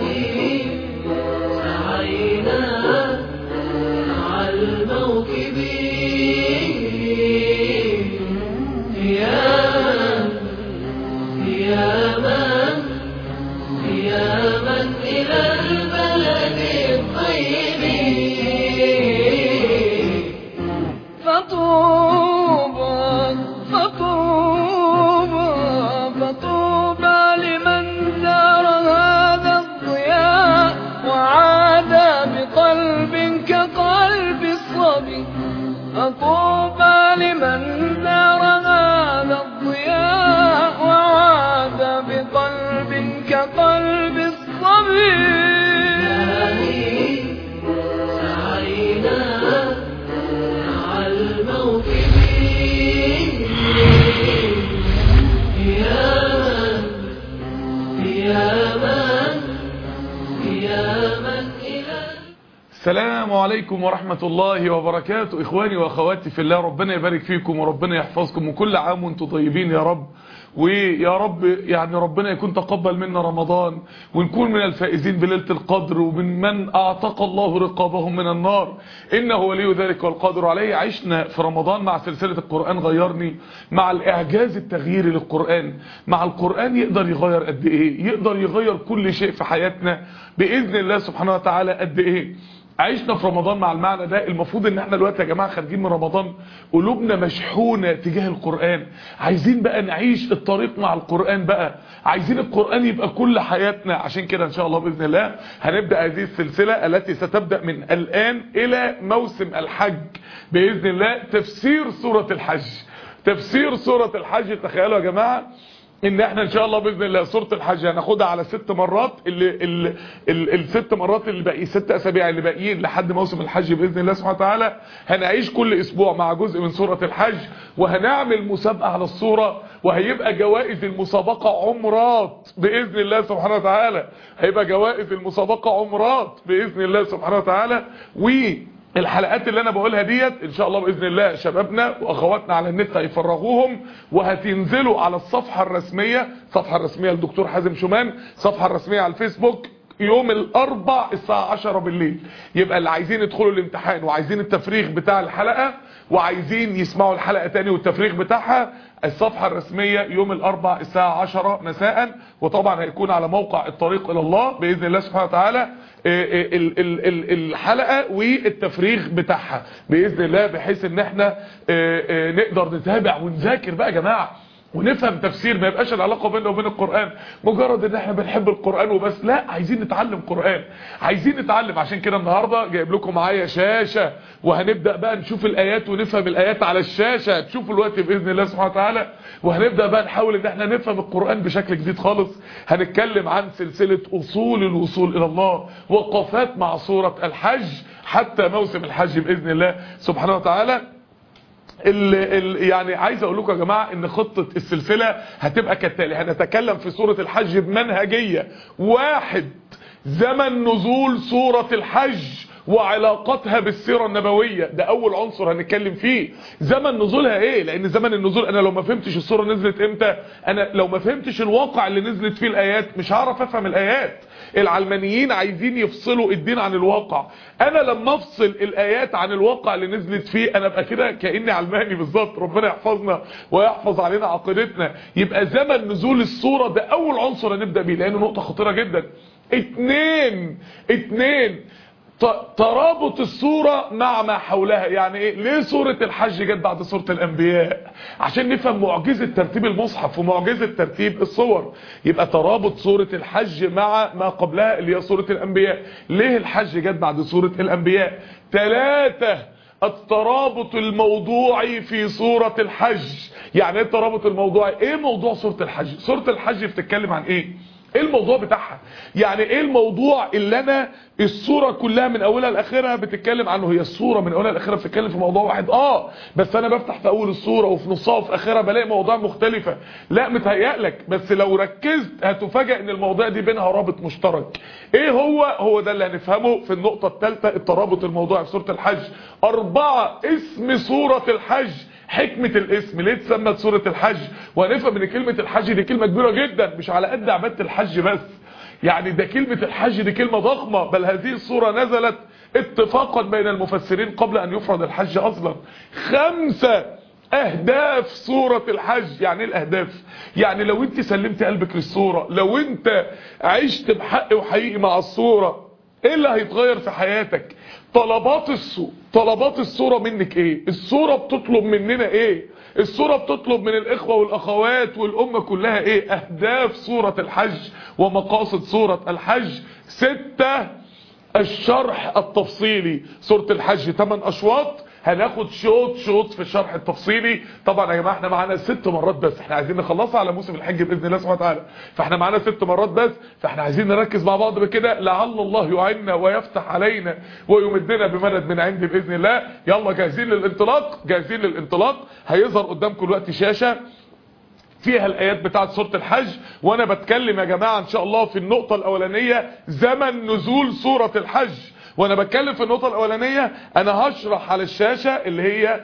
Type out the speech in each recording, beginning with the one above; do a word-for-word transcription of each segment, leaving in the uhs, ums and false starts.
السلام عليكم ورحمة الله وبركاته. إخواني وأخواتي في الله، ربنا يبارك فيكم وربنا يحفظكم، وكل عام وانتم طيبين يا رب. ويا رب يعني ربنا يكون تقبل منا رمضان، ونكون من الفائزين بليلة القدر، ومن من أعتق الله رقابهم من النار، إنه ولي ذلك والقادر عليه. عشنا في رمضان مع سلسلة القرآن غيرني، مع الإعجاز التغييري للقرآن. مع القرآن يقدر يغير قد إيه، يقدر يغير كل شيء في حياتنا بإذن الله سبحانه وتعالى قد إيه. عشنا في رمضان مع المعنى ده. المفروض ان احنا دلوقتي يا جماعه خارجين من رمضان قلوبنا مشحونه تجاه القرآن، عايزين بقى نعيش الطريق مع القرآن بقى، عايزين القرآن يبقى كل حياتنا. عشان كده ان شاء الله باذن الله هنبدا هذه السلسله التي ستبدا من الان الى موسم الحج باذن الله، تفسير سوره الحج. تفسير سوره الحج، تخيلوا يا جماعه ان احنا ان شاء الله باذن الله سوره الحج هناخدها على ست مرات، اللي ال ال الست مرات اللي باقي ست اسابيع اللي باقيين لحد موسم الحج باذن الله سبحانه وتعالى. هنعيش كل اسبوع مع جزء من سوره الحج، وهنعمل مسابقه على السوره، وهيبقى جوائز المسابقه عمرات باذن الله سبحانه وتعالى. هيبقى جوائز المسابقه عمرات باذن الله سبحانه وتعالى. و الحلقات اللي انا بقولها ديت ان شاء الله باذن الله شبابنا واخواتنا على النت هيفرغوهم، وهتنزلوا على الصفحه الرسميه، الصفحه الرسميه للدكتور حازم شومان، الصفحه الرسميه على الفيسبوك يوم الاربع الساعه عشرة بالليل. يبقى اللي عايزين يدخلوا الامتحان وعايزين التفريغ بتاع الحلقه وعايزين يسمعوا الحلقه تاني والتفريغ بتاعها، الصفحه الرسميه يوم الاربع الساعه عشرة مساء. وطبعا هيكون على موقع الطريق الى الله باذن الله سبحانه وتعالى الحلقه والتفريغ بتاعها باذن الله، بحيث ان احنا نقدر نتابع ونذاكر بقى يا جماعه ونفهم تفسير. ما يبقاش العلاقه بيننا وبين القرآن مجرد ان احنا بنحب القرآن وبس، لا، عايزين نتعلم قرآن، عايزين نتعلم. عشان كده النهارده جايب لكم معايا شاشه، وهنبدا بقى نشوف الايات ونفهم الايات على الشاشه، هتشوفوا الوقت باذن الله سبحانه وتعالى. وهنبدا بقى نحاول ان احنا نفهم القرآن بشكل جديد خالص. هنتكلم عن سلسله اصول الوصول الى الله، وقفات مع سوره الحج حتى موسم الحج باذن الله سبحانه وتعالى. ال ال يعني عايز اقول لكم يا جماعه ان خطه السلسله هتبقى كالتالي. هنتكلم في سوره الحج بمنهجيه. واحد، زمن نزول سوره الحج وعلاقتها بالسيره النبويه، ده اول عنصر هنتكلم فيه. زمن نزولها ايه؟ لان زمن النزول انا لو ما فهمتش السوره نزلت امتى، انا لو ما فهمتش الواقع اللي نزلت فيه الايات مش هعرف افهم الايات. العلمانيين عايزين يفصلوا الدين عن الواقع. انا لما افصل الايات عن الواقع اللي نزلت فيه انا ابقى كده كاني علماني بالظبط. ربنا يحفظنا ويحفظ علينا عقيدتنا. يبقى زمن نزول السوره ده اول عنصر هنبدا بيه، لانه نقطه خطيره جدا. اتنين اتنين ترابط السورة مع ما حولها. يعني ايه؟ ليه سورة الحج جت بعد سورة الانبياء؟ عشان نفهم معجزة ترتيب المصحف ومعجزة ترتيب الصور. يبقى ترابط سورة الحج مع ما قبلها اللي هي سورة الانبياء. ليه الحج جت بعد سورة الانبياء؟ ثلاثة، الترابط الموضوعي في سورة الحج. يعني ايه الترابط الموضوعي؟ ايه موضوع سورة الحج؟ سورة الحج بتتكلم عن ايه؟ ايه الموضوع بتاعها؟ يعني ايه الموضوع اللي انا الصورة كلها من اولها لاخرها بتتكلم عنه؟ هي الصورة من اولها لاخرها بتتكلم في موضوع واحد، اه بس انا بفتح في اول الصورة وفي نصها وفي اخرها بلاقي مواضيع مختلفة. لا، متهيألك، بس لو ركزت هتفاجئ ان المواضيع دي بينها رابط مشترك. ايه هو؟ هو ده اللي هنفهمه في النقطة الثالثة، الترابط الموضوعي في سورة الحج. اربعة، اسم سورة الحج، حكمة الاسم، ليه اتسمت سورة الحج؟ وهنفهم ان كلمة الحج دي كلمة كبيرة جدا، مش على قد عبادة الحج بس. يعني ده كلمة الحج دي كلمة ضخمة، بل هذه السورة نزلت اتفاقا بين المفسرين قبل ان يفرض الحج اصلا. خمسة اهداف سورة الحج. يعني ايه الاهداف؟ يعني لو انت سلمت قلبك للسورة، لو انت عشت بحق وحقيقي مع السورة، ايه اللي هيتغير في حياتك؟ طلبات السورة طلبات السورة منك ايه؟ السورة بتطلب مننا ايه؟ السورة بتطلب من الاخوة والاخوات والامة كلها ايه؟ اهداف سورة الحج ومقاصد سورة الحج. ستة، الشرح التفصيلي. سورة الحج ثمان اشواط، هناخد شوط شوط في الشرح التفصيلي. طبعا يا جماعه احنا معانا ست مرات بس، احنا عايزين نخلصها على موسم الحج باذن الله سبحانه وتعالى، فاحنا معانا ست مرات بس، فاحنا عايزين نركز مع بعض بكده لعل الله يعيننا ويفتح علينا ويمدنا بمدد من عند باذن الله. يلا جاهزين للانطلاق؟ جاهزين للانطلاق. هيظهر قدامكم دلوقتي شاشه فيها الايات بتاعت سورة الحج، وانا بتكلم يا جماعه ان شاء الله في النقطه الاولانيه زمن نزول سورة الحج. وانا بتكلم في النقطه الاولانيه انا هشرح على الشاشه اللي هي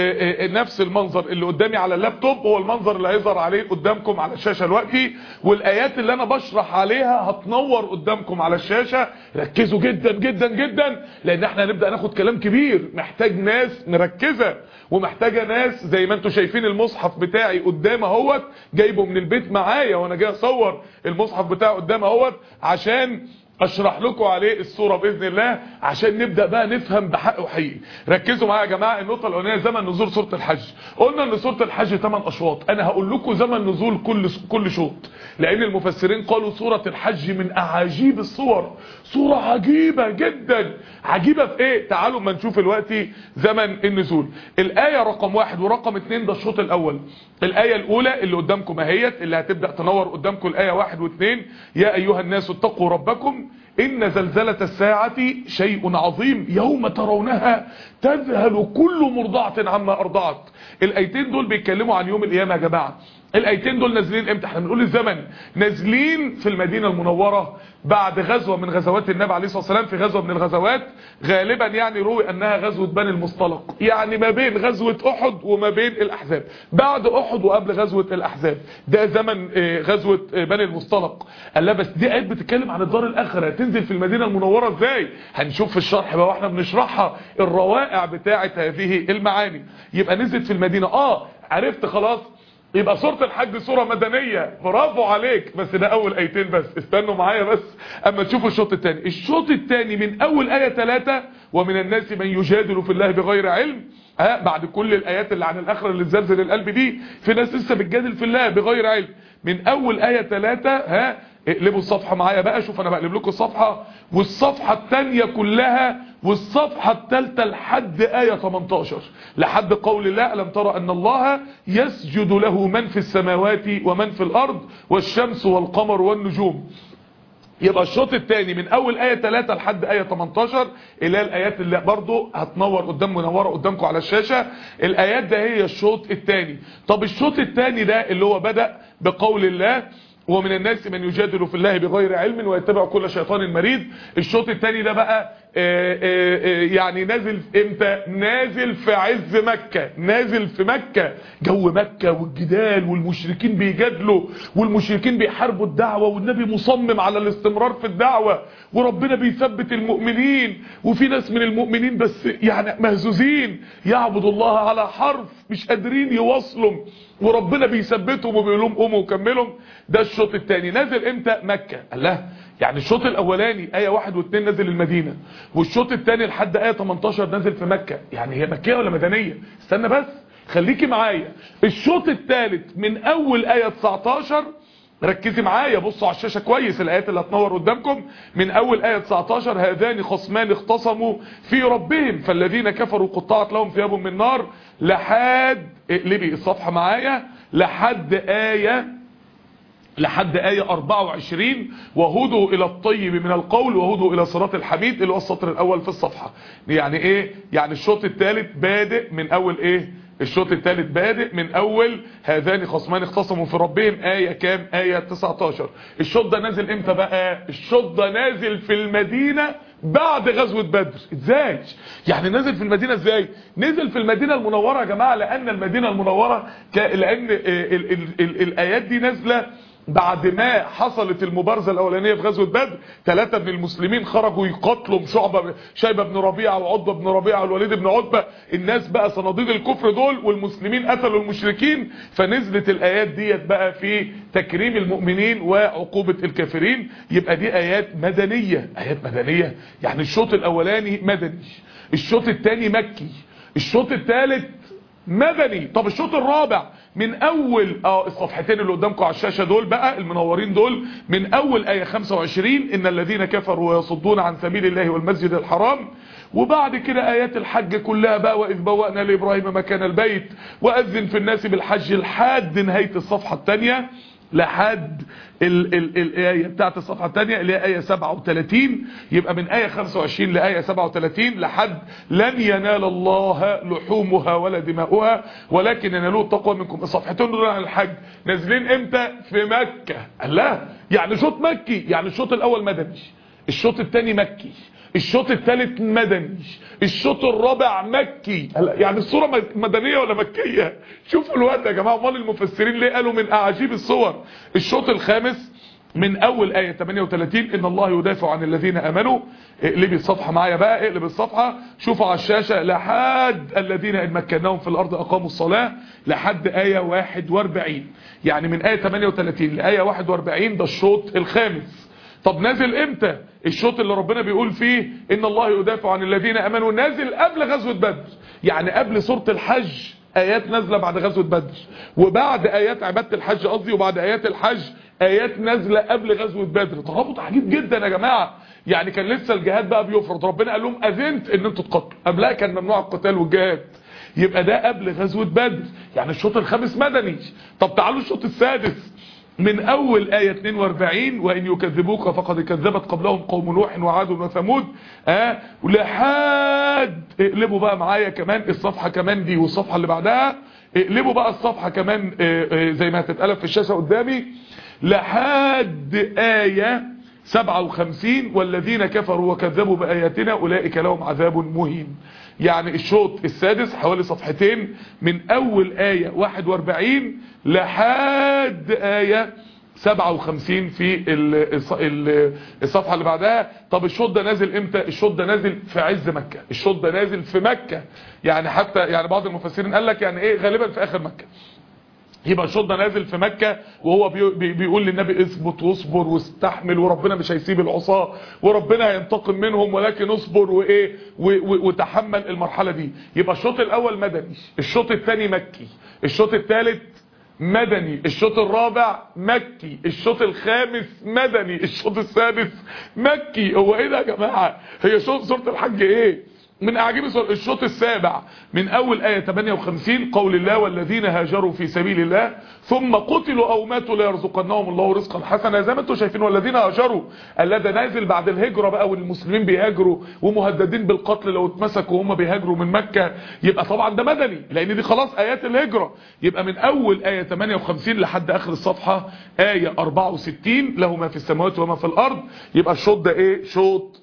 نفس المنظر اللي قدامي على اللابتوب، هو المنظر اللي هيظهر عليه قدامكم على الشاشه دلوقتي، والايات اللي انا بشرح عليها هتنور قدامكم على الشاشه. ركزوا جدا جدا جدا، لان احنا هنبدا ناخد كلام كبير محتاج ناس مركزه، ومحتاجه ناس زي ما انتم شايفين المصحف بتاعي قدام اهوت، جايبه من البيت معايا وانا جاي اصور المصحف بتاعي قدام اهوت عشان اشرح لكم عليه الصورة باذن الله، عشان نبدأ بقى نفهم بحق وحقيقي. ركزوا معايا يا جماعة. النقطة الاولانية زمن نزول سورة الحج. قلنا ان سورة الحج ثمان اشواط، انا هقول لكم زمن نزول كل كل شوط، لان المفسرين قالوا سورة الحج من اعاجيب الصور، سورة عجيبة جدا. عجيبة في ايه؟ تعالوا ما نشوف دلوقتي زمن النزول. الاية رقم واحد ورقم اتنين ده الشوط الاول. الاية الاولى اللي قدامكم اهيت، اللي هتبدأ تنور قدامكم الاية واحد واثنين. يا ايها الناس اتقوا ربكم إن زلزلة الساعة شيء عظيم يوم ترونها تذهل كل مرضعة عما أرضعت. الآيتين دول بيتكلموا عن يوم القيامة يا جماعة. الآيتين دول نازلين امتى؟ احنا بنقول الزمن. نازلين في المدينة المنورة بعد غزوة من غزوات النبي عليه الصلاة والسلام، في غزوة من الغزوات غالبا يعني روي أنها غزوة بني المصطلق، يعني ما بين غزوة أحد وما بين الأحزاب، بعد أحد وقبل غزوة الأحزاب، ده زمن غزوة بني المصطلق. قال لا بس دي آيات بتتكلم عن الدار الآخرة، تنزل في المدينة المنورة ازاي؟ هنشوف في الشرح بقى واحنا بنشرحها الروائع بتاعة هذه المعاني. يبقى نزلت في المدينة. اه عرفت خلاص، يبقى سورة الحج سورة مدنية، برافو عليك، بس ده اول ايتين بس، استنوا معايا بس اما تشوفوا الشوط الثاني. الشوط الثاني من اول ايه ثلاثة، ومن الناس من يجادل في الله بغير علم. ها بعد كل الايات اللي عن الاخره اللي تزلزل القلب دي، في ناس لسه بتجادل في الله بغير علم. من اول ايه ثلاثة، ها اقلبوا الصفحه معايا بقى، شوف انا بقلب لكم الصفحه، والصفحه الثانيه كلها، والصفحه الثالثه لحد ايه تمنتاشر، لحد قول الله الم ترى ان الله يسجد له من في السماوات ومن في الارض والشمس والقمر والنجوم. يبقى الشوط الثاني من اول ايه ثلاثة لحد ايه تمنتاشر، اللي هي الايات اللي برضو هتنور قدام منوره قدامكم على الشاشه. الايات ده هي الشوط الثاني. طب الشوط الثاني ده اللي هو بدأ بقول الله ومن الناس من يجادل في الله بغير علم ويتبع كل شيطان مريد. الشوط الثاني ده بقى آآ آآ يعني نازل امتى؟ نازل في عز مكة، نازل في مكة، جو مكة والجدال والمشركين بيجادلوا والمشركين بيحاربوا الدعوة، والنبي مصمم على الاستمرار في الدعوة، وربنا بيثبت المؤمنين، وفي ناس من المؤمنين بس يعني مهزوزين يعبدوا الله على حرف مش قادرين يواصلوا، وربنا بيثبتهم وبيقول لهم قوموا وكملوا. ده الشوط الثاني نازل امتى؟ مكة. الله، يعني الشوط الاولاني ايه واحد واثنين نازل المدينة، والشوط الثاني لحد ايه تمنتاشر نازل في مكة. يعني هي مكية ولا مدنية؟ استنى بس خليكي معايا. الشوط الثالث من اول ايه تسعتاشر، ركزي معايا بصوا على الشاشة كويس الايات اللي هتنور قدامكم، من اول ايه تسعتاشر هذان خصمان اختصموا في ربهم فالذين كفروا قطعت لهم ثياب من نار، لحد اقلبي الصفحة معايا لحد ايه لحد آية أربعة وعشرين وهدوا إلى الطيب من القول وهدوا إلى صراط الحميد، اللي هو السطر الأول في الصفحة. يعني إيه؟ يعني الشوط الثالث بادئ من أول إيه؟ الشوط الثالث بادئ من أول هذان خصمان اختصموا في ربهم آية كام؟ آية تسعتاشر. الشوط ده نازل إمتى بقى؟ الشوط ده نازل في المدينة بعد غزوة بدر. ازاي؟ يعني نزل في المدينة ازاي؟ نزل في المدينة المنورة يا جماعة، لأن المدينة المنورة ك... لأن ال... ال... ال... ال... الآيات دي نازلة بعد ما حصلت المبارزة الاولانية في غزوة بدر، ثلاثة من المسلمين خرجوا يقاتلوا شعبة شيبة بن ربيعة وعتبة بن ربيعة والوليد بن عتبة، الناس بقى صناديد الكفر دول، والمسلمين قتلوا المشركين. فنزلت الايات ديت بقى في تكريم المؤمنين وعقوبة الكافرين. يبقى دي ايات مدنية. ايات مدنية يعني الشوط الاولاني مدني، الشوط الثاني مكي، الشوط الثالث مدني. طب الشوط الرابع من اول اه الصفحتين اللي قدامكم على الشاشه دول بقى المنورين دول، من اول ايه خمسة وعشرين ان الذين كفروا ويصدون عن سبيل الله والمسجد الحرام، وبعد كده ايات الحج كلها بقى، واذ بوأنا لابراهيم مكان البيت واذن في الناس بالحج، لحد نهايه الصفحه الثانيه، لحد ال ال الايه بتاعت الصفحه الثانيه اللي هي ايه سبعة وثلاثين. يبقى من ايه خمسة وعشرين لايه سبعة وثلاثين لحد لن ينال الله لحومها ولا دماؤها ولكن ينالوه التقوى منكم. الصفحتين دول عن الحج نازلين امتى؟ في مكه. الله، يعني شوط مكي، يعني الشوط الاول مدني، الشوط الثاني مكي، الشوط الثالث مدني، الشوط الرابع مكي. يعني الصورة مدنية ولا مكية؟ شوفوا الوقت يا جماعة. امال المفسرين ليه قالوا من اعاجيب الصور؟ الشوط الخامس من اول ايه ثمانية وثلاثين ان الله يدافع عن الذين امنوا. اقلبي الصفحة معايا بقى، اقلب الصفحة شوفوا على الشاشة، لحد الذين ان مكناهم في الارض اقاموا الصلاة، لحد ايه واحد واربعين. يعني من ايه ثمانية وثلاثين لايه واحد واربعين ده الشوط الخامس. طب نازل امتى الشوط اللي ربنا بيقول فيه ان الله يدافع عن الذين امنوا؟ نازل قبل غزوة بدر، يعني قبل سورة الحج ايات نازله بعد غزوة بدر، وبعد ايات عبادة الحج قصدي، وبعد ايات الحج ايات نازله قبل غزوة بدر. ترابط عجيب جدا يا جماعه. يعني كان لسه الجهاد بقى بيفرض، ربنا قال لهم اذنت ان انتوا تقاتلوا، قبلها كان ممنوع القتال والجهاد. يبقى ده قبل غزوة بدر، يعني الشوط الخامس مدني. طب تعالوا الشوط السادس من اول ايه اتنين واربعين وان يكذبوك فقد كذبت قبلهم قوم نوح وعاد وثمود. اه ولحد اقلبوا بقى معايا كمان الصفحه كمان دي والصفحه اللي بعدها، اقلبوا بقى الصفحه كمان اه اه زي ما هتتقلب في الشاشه قدامي، لحد ايه سبعة وخمسين والذين كفروا وكذبوا باياتنا اولئك لهم عذاب مهين. يعني الشوط السادس حوالي صفحتين من اول ايه واحد واربعين لحد ايه سبعة وخمسين في الصفحه اللي بعدها. طب الشوط ده نازل امتى؟ الشوط ده نازل في عز مكه، الشوط ده نازل في مكه. يعني حتى يعني بعض المفسرين قال لك يعني ايه غالبا في اخر مكه. يبقى الشوط ده نازل في مكة وهو بي بيقول للنبي اثبت واصبر واستحمل وربنا مش هيسيب العصاة وربنا هينتقم منهم، ولكن اصبر وايه وتحمل المرحلة دي. يبقى الشوط الاول مدني، الشوط الثاني مكي، الشوط الثالث مدني، الشوط الرابع مكي، الشوط الخامس مدني، الشوط السادس مكي. هو ايه ده يا جماعة؟ هي شوط سورة الحج ايه؟ من اعجاب الشوط السابع من اول ايه ثمانية وخمسين قول الله والذين هاجروا في سبيل الله ثم قتلوا او ماتوا ليرزقنهم الله رزقا حسنا. زي ما انتم شايفين والذين هاجروا الذي نازل بعد الهجره بقى، والمسلمين بيهاجروا ومهددين بالقتل لو اتمسكوا وهم بيهاجروا من مكه. يبقى طبعا ده مدني لان دي خلاص ايات الهجره. يبقى من اول ايه ثمانية وخمسين لحد اخر الصفحه ايه اربعة وستين له ما في السماوات وما في الارض. يبقى الشوط ده ايه؟ شوط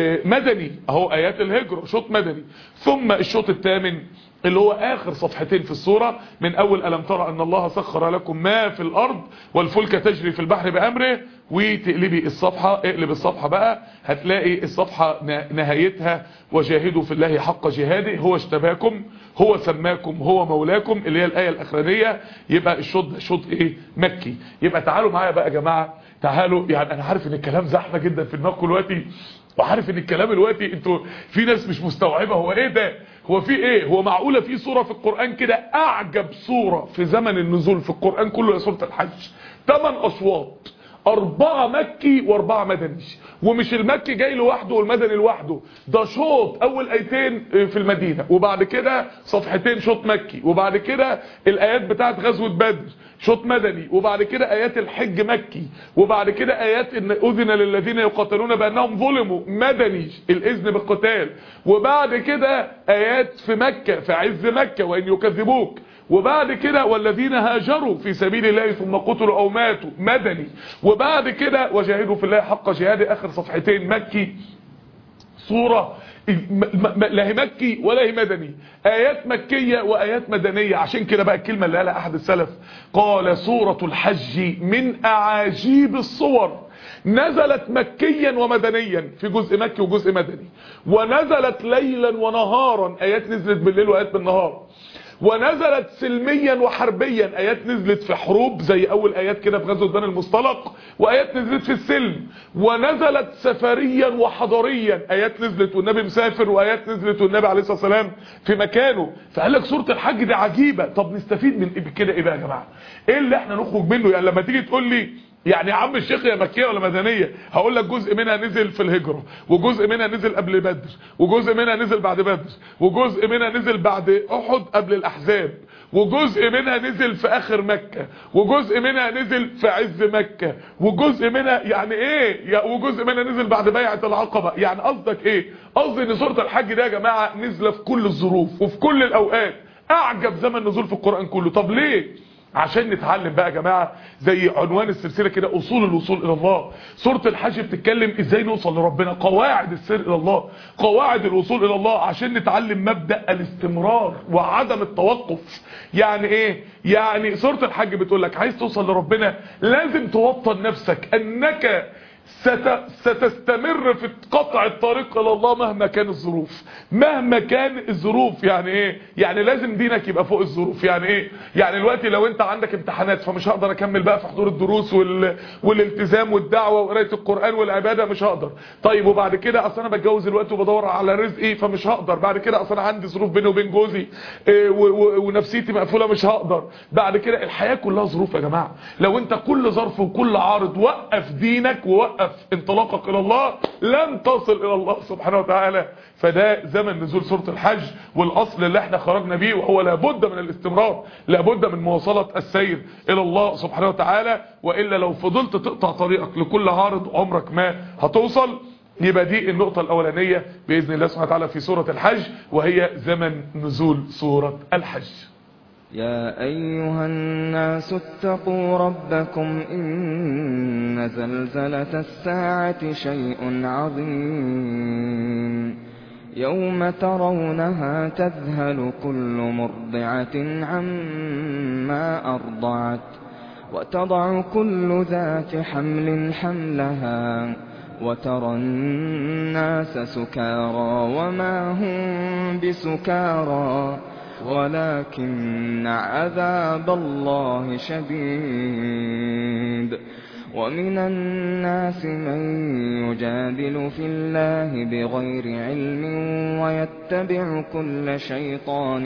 مدني اهو، ايات الهجرة شوط مدني. ثم الشوط الثامن اللي هو اخر صفحتين في السورة من اول الم ترى ان الله سخر لكم ما في الارض والفلك تجري في البحر بامره. وتقلبي الصفحة، اقلب الصفحة بقى هتلاقي الصفحة نهايتها وجاهدوا في الله حق جهاده هو اجتباكم هو سماكم هو مولاكم، اللي هي الايه الاخرانيه. يبقى الشوط ده شوط ايه؟ مكي. يبقى تعالوا معايا بقى يا جماعه، تعالوا. يعني انا عارف ان الكلام زحمه جدا في دماغكم دلوقتي، وعارف ان الكلام دلوقتي انتوا في ناس مش مستوعبه هو ايه ده، هو في ايه، هو معقوله في سوره في القران كده اعجب سوره في زمن النزول في القران كله هي سوره الحج؟ ثمان اشواط، اربعة مكي واربعة مدني، ومش المكي جاي لوحده والمدني لوحده، ده شوط اول ايتين في المدينة وبعد كده صفحتين شوط مكي، وبعد كده الايات بتاعت غزوة بدر شوط مدني، وبعد كده ايات الحج مكي، وبعد كده ايات ان اذن للذين يقاتلون بانهم ظلموا مدني الاذن بالقتال، وبعد كده ايات في مكة في عز مكة وان يكذبوك، وبعد كده والذين هاجروا في سبيل الله ثم قتلوا او ماتوا مدني، وبعد كده وجاهدوا في الله حق جهاده اخر صفحتين مكي. صورة لا هي مكي ولا هي مدني، آيات مكية وآيات مدنية. عشان كده بقى الكلمة اللي قالها أحد السلف قال سورة الحج من أعاجيب الصور، نزلت مكيا ومدنيا في جزء مكي وجزء مدني، ونزلت ليلا ونهارا، آيات نزلت بالليل وآيات بالنهار، ونزلت سلميا وحربيا، آيات نزلت في حروب زي أول آيات كده في غزوة بني المصطلق، وآيات نزلت في السلم، ونزلت سفريا وحضريا، آيات نزلت والنبي مسافر، وآيات نزلت والنبي عليه الصلاة والسلام في مكانه. فقال لك سورة الحج دي عجيبة. طب نستفيد من كده ايه بقى يا جماعة؟ ايه اللي احنا نخرج منه؟ يعني لما تيجي تقول لي يعني يا عم الشيخ يا مكيه ولا مدنيه، هقول لك جزء منها نزل في الهجره، وجزء منها نزل قبل بدر، وجزء منها نزل بعد بدر، وجزء منها نزل بعد احد قبل الاحزاب، وجزء منها نزل في اخر مكه، وجزء منها نزل في عز مكه، وجزء منها يعني ايه، وجزء منها نزل بعد بيعه العقبه. يعني قصدك ايه؟ قصدي ان سوره الحج ده يا جماعه نزله في كل الظروف وفي كل الاوقات، اعجب زمن نزول في القران كله. طب ليه؟ عشان نتعلم بقى يا جماعه زي عنوان السلسله كده، اصول الوصول الى الله. سوره الحج بتتكلم ازاي نوصل لربنا، قواعد السير الى الله، قواعد الوصول الى الله، عشان نتعلم مبدا الاستمرار وعدم التوقف. يعني ايه؟ يعني سوره الحج بتقول لك عايز توصل لربنا لازم توطن نفسك انك ست... ستستمر في قطع الطريق الى الله مهما كان الظروف، مهما كان الظروف. يعني ايه؟ يعني لازم دينك يبقى فوق الظروف. يعني ايه؟ يعني دلوقتي لو انت عندك امتحانات فمش هقدر اكمل بقى في حضور الدروس وال... والالتزام والدعوه وقرايه القران والعباده، مش هقدر. طيب وبعد كده اصل انا بتجوز دلوقتي وبدور على رزقي فمش هقدر. بعد كده اصل انا عندي ظروف بيني وبين جوزي إيه و... و... ونفسيتي مقفوله مش هقدر. بعد كده الحياه كلها ظروف يا جماعه. لو انت كل ظرف وكل عارض وقف دينك ووقف انطلاقك الى الله لن تصل الى الله سبحانه وتعالى. فده زمن نزول سورة الحج، والاصل اللي احنا خرجنا بيه وهو لابد من الاستمرار، لابد من مواصلة السير الى الله سبحانه وتعالى، وإلا لو فضلت تقطع طريقك لكل عارض عمرك ما هتوصل. يبقى دي النقطة الاولانية بإذن الله سبحانه وتعالى في سورة الحج، وهي زمن نزول سورة الحج. يا أيها الناس اتقوا ربكم إن زلزلة الساعة شيء عظيم يوم ترونها تذهل كل مرضعة عما أرضعت وتضع كل ذات حمل حملها وترى الناس سكارى وما هم بسكارى ولكن عذاب الله شديد. ومن الناس من يجادل في الله بغير علم ويتبع كل شيطان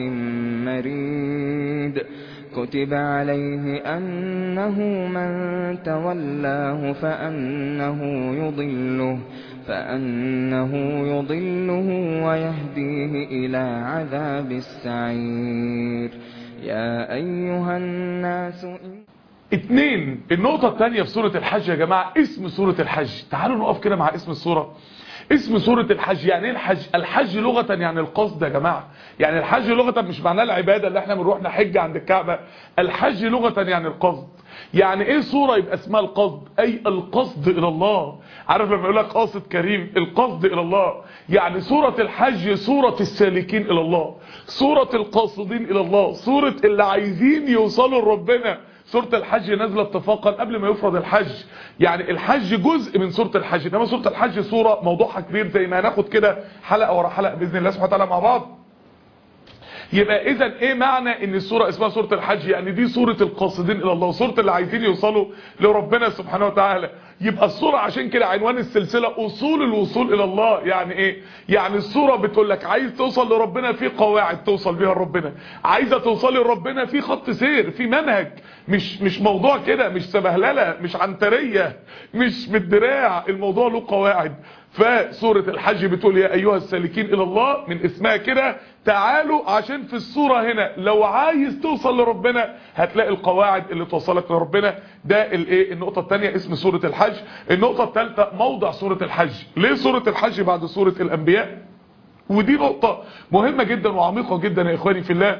مريد كتب عليه أنه من تولاه فأنه يضله فأنه يضله ويهديه إلى عذاب السعير. يا أيها الناس إن اتنين، النقطة الثانية في سورة الحج يا جماعة اسم سورة الحج. تعالوا نقف كده مع اسم السورة. اسم سورة الحج يعني ايه الحج؟ الحج لغة يعني القصد يا جماعة. يعني الحج لغة مش معناه العبادة اللي احنا بنروح نحج عند الكعبة، الحج لغة يعني القصد. يعني ايه سورة يبقى اسمها القصد؟ اي القصد الى الله. عارف لما يقول لك قاصد كريم، القصد الى الله. يعني سورة الحج سورة السالكين الى الله، سورة القاصدين الى الله، سورة اللي عايزين يوصلوا لربنا. سورة الحج نازلة اتفاقا قبل ما يفرض الحج. يعني الحج جزء من سورة الحج، انما سورة الحج سورة موضوعها كبير زي ما هناخد كده حلقة ورا حلقة بإذن الله سبحانه وتعالى مع بعض. يبقى اذا ايه معنى ان السورة اسمها سورة الحج؟ يعني دي سورة القاصدين الى الله، سورة اللي عايزين يوصلوا لربنا سبحانه وتعالى. يبقى السورة عشان كده عنوان السلسلة اصول الوصول الى الله. يعني ايه؟ يعني السورة بتقول لك عايز توصل لربنا في قواعد توصل بيها لربنا، عايزة توصل لربنا في خط سير، في منهج، مش مش موضوع كده، مش سبهلله، مش عنترية، مش بالدراع، الموضوع له قواعد. فسورة الحج بتقول يا ايها السالكين الى الله، من اسمها كده تعالوا، عشان في الصورة هنا لو عايز توصل لربنا هتلاقي القواعد اللي توصلك لربنا. ده الايه النقطة الثانية اسم سورة الحج. النقطة الثالثة موضع سورة الحج. ليه سورة الحج بعد سورة الانبياء؟ ودي نقطة مهمة جدا وعميقة جدا يا اخواني في الله.